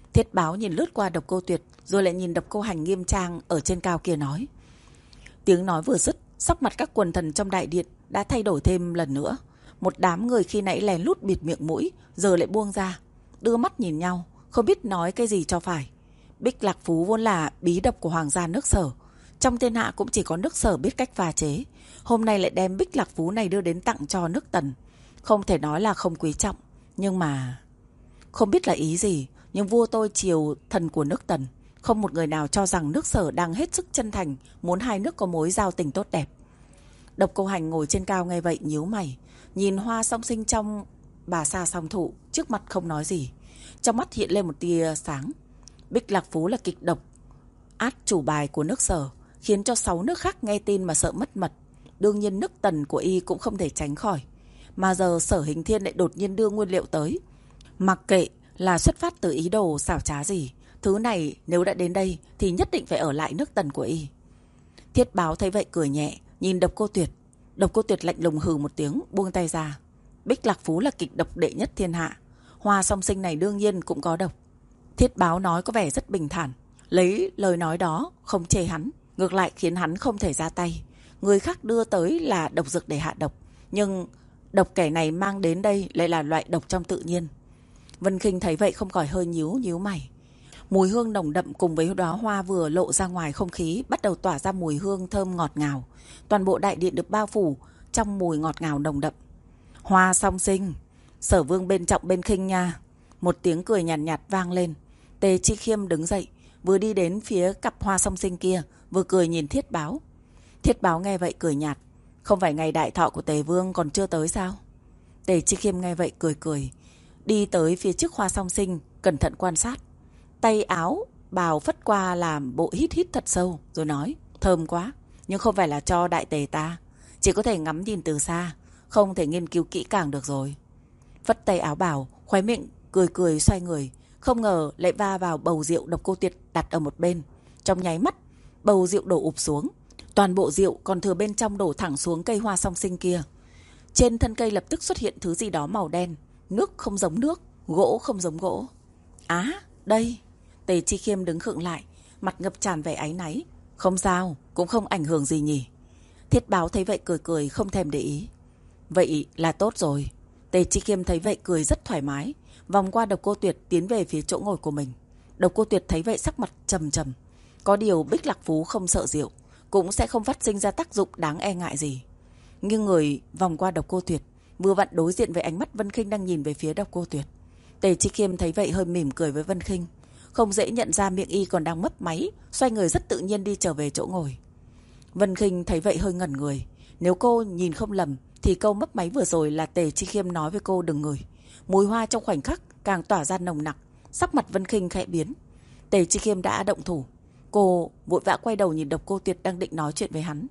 Thiết Báo nhìn lướt qua Độc Cô Tuyệt, rồi lại nhìn Độc Cô Hành nghiêm trang ở trên cao kia nói. Tiếng nói vừa dứt, sắc mặt các quần thần trong đại điện đã thay đổi thêm lần nữa. Một đám người khi nãy lén lút bịt miệng mũi, giờ lại buông ra, đưa mắt nhìn nhau, không biết nói cái gì cho phải. Bích Lạc Phú vốn là bí độc của hoàng gia nước Sở, trong thiên hạ cũng chỉ có nước Sở biết cách pha chế. Hôm nay lại đem Bích Lạc Phú này đưa đến tặng cho nước Tần, không thể nói là không quý trọng. Nhưng mà không biết là ý gì, nhưng vua tôi chiều thần của nước Tần, không một người nào cho rằng nước Sở đang hết sức chân thành muốn hai nước có mối giao tình tốt đẹp. Độc Cô Hành ngồi trên cao nghe vậy nhíu mày, nhìn Hoa Song Sinh trong bà sa song thụ trước mặt không nói gì, trong mắt hiện lên một tia sáng. Bích Lạc Phú là kịch độc át chủ bài của nước Sở, khiến cho sáu nước khác nghe tin mà sợ mất mật. Đương nhiên nước Tần của y cũng không thể tránh khỏi. Mà giờ Sở Hình Thiên lại đột nhiên đưa nguyên liệu tới, mặc kệ là xuất phát từ ý đồ xảo trá gì, thứ này nếu đã đến đây thì nhất định phải ở lại nước Tần của y. Thiết Báo thấy vậy cười nhẹ, nhìn Độc Cô Tuyệt. Độc Cô Tuyệt lạnh lùng hừ một tiếng, buông tay ra. Bích Lạc Phú là kịch độc đệ nhất thiên hạ, Hoa Song Sinh này đương nhiên cũng có độc. Thiết Báo nói có vẻ rất bình thản, lấy lời nói đó không chê hắn, ngược lại khiến hắn không thể ra tay. Người khác đưa tới là độc dược để hạ độc, nhưng độc kẻ này mang đến đây lại là loại độc trong tự nhiên. Vân Khinh thấy vậy không khỏi hơi nhíu nhíu mày. Mùi hương nồng đậm cùng với đóa hoa vừa lộ ra ngoài không khí bắt đầu tỏa ra mùi hương thơm ngọt ngào. Toàn bộ đại điện được bao phủ trong mùi ngọt ngào nồng đậm. Hoa Song Sinh, Sở Vương bên trọng bên khinh nha. Một tiếng cười nhàn nhạt, nhạt vang lên. Tề Chi Khiêm đứng dậy, vừa đi đến phía cặp Hoa Song Sinh kia, vừa cười nhìn Thiết Báo. Thiết Báo nghe vậy cười nhạt. Không phải ngày đại thọ của Tề Vương còn chưa tới sao? Tề Chi Khiêm nghe vậy cười cười, đi tới phía trước Hoa Song Sinh, cẩn thận quan sát. Tay áo bào phất qua làm bộ hít hít thật sâu, rồi nói, thơm quá, nhưng không phải là cho đại tề ta, chỉ có thể ngắm nhìn từ xa, không thể nghiên cứu kỹ càng được rồi. Phất tay áo bào, khóe miệng cười cười xoay người, không ngờ lại va vào bầu rượu Độc Cô Tuyệt đặt ở một bên. Trong nháy mắt, bầu rượu đổ ụp xuống, toàn bộ rượu còn thừa bên trong đổ thẳng xuống cây Hoa Song Sinh kia. Trên thân cây lập tức xuất hiện thứ gì đó màu đen, nước không giống nước, gỗ không giống gỗ. Á, đây. Tề Chi Khiêm đứng khựng lại, mặt ngập tràn vẻ áy náy. Không sao, cũng không ảnh hưởng gì nhỉ. Thiết Báo thấy vậy cười cười, không thèm để ý. Vậy là tốt rồi. Tề Chi Khiêm thấy vậy cười rất thoải mái, vòng qua Độc Cô Tuyệt tiến về phía chỗ ngồi của mình. Độc Cô Tuyệt thấy vậy sắc mặt trầm trầm. Có điều Bích Lạc Phú không sợ rượu, cũng sẽ không phát sinh ra tác dụng đáng e ngại gì. Nhưng người vòng qua Độc Cô Tuyệt, vừa vặn đối diện với ánh mắt Vân Khinh đang nhìn về phía Độc Cô Tuyệt. Tề Chi Khiêm thấy vậy hơi mỉm cười với Vân Khinh, không dễ nhận ra miệng y còn đang mấp máy, xoay người rất tự nhiên đi trở về chỗ ngồi. Vân Khinh thấy vậy hơi ngẩn người. Nếu cô nhìn không lầm thì câu mấp máy vừa rồi là Tề Chi Khiêm nói với cô đừng ngửi. Mùi hoa trong khoảnh khắc càng tỏa ra nồng nặc, sắc mặt Vân Khinh khẽ biến. Tề Chi Khiêm đã động thủ. Cô vội vã quay đầu nhìn Độc Cô Tuyệt đang định nói chuyện với hắn.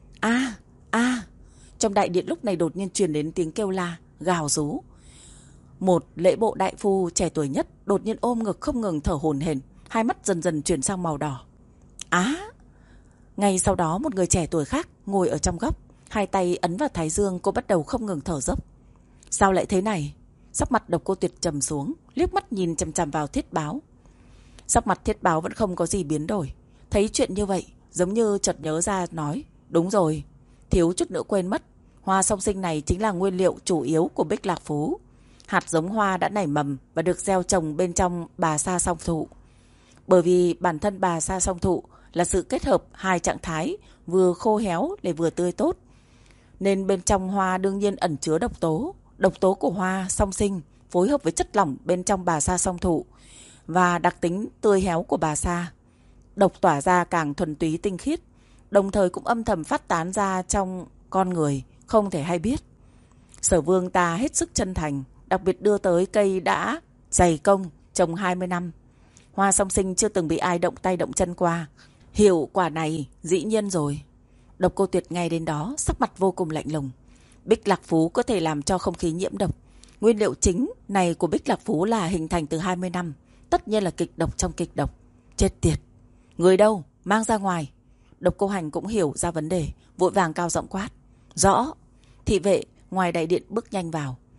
A, a. Trong đại điện lúc này đột nhiên truyền đến tiếng kêu la, gào rú. Một lễ bộ đại phu trẻ tuổi nhất đột nhiên ôm ngực không ngừng thở hổn hển, hai mắt dần dần chuyển sang màu đỏ. Á! Ngay sau đó một người trẻ tuổi khác ngồi ở trong góc, hai tay ấn vào thái dương, cô bắt đầu không ngừng thở dốc. Sao lại thế này? Sắc mặt Độc Cô Tuyệt trầm xuống, liếc mắt nhìn chằm chằm vào Thiết Báo. Sắc mặt Thiết Báo vẫn không có gì biến đổi. Thấy chuyện như vậy, giống như chợt nhớ ra nói, đúng rồi, thiếu chút nữa quên mất, Hoa Song Sinh này chính là nguyên liệu chủ yếu của Bích Lạc Phú. Hạt giống hoa đã nảy mầm và được gieo trồng bên trong bà sa song thụ. Bởi vì bản thân bà sa song thụ là sự kết hợp hai trạng thái, vừa khô héo lại vừa tươi tốt, nên bên trong hoa đương nhiên ẩn chứa độc tố. Độc tố của Hoa Song Sinh phối hợp với chất lỏng bên trong bà sa song thụ và đặc tính tươi héo của bà sa, độc tỏa ra càng thuần túy tinh khiết, đồng thời cũng âm thầm phát tán ra trong con người, không thể hay biết. Sở Vương ta hết sức chân thành, đặc biệt đưa tới cây đã dày công trồng hai mươi năm. Hoa Song Sinh chưa từng bị ai động tay động chân qua. Hiệu quả này dĩ nhiên rồi. Độc Cô Tuyệt ngay đến đó, sắc mặt vô cùng lạnh lùng. Bích Lạc Phú có thể làm cho không khí nhiễm độc. Nguyên liệu chính này của Bích Lạc Phú là hình thành từ hai mươi năm. Tất nhiên là kịch độc trong kịch độc. Chết tiệt. Người đâu? Mang ra ngoài. Độc Cô Hành cũng hiểu ra vấn đề, vội vàng cao giọng quát. Rõ. Thị vệ ngoài đại điện bước nhanh vào.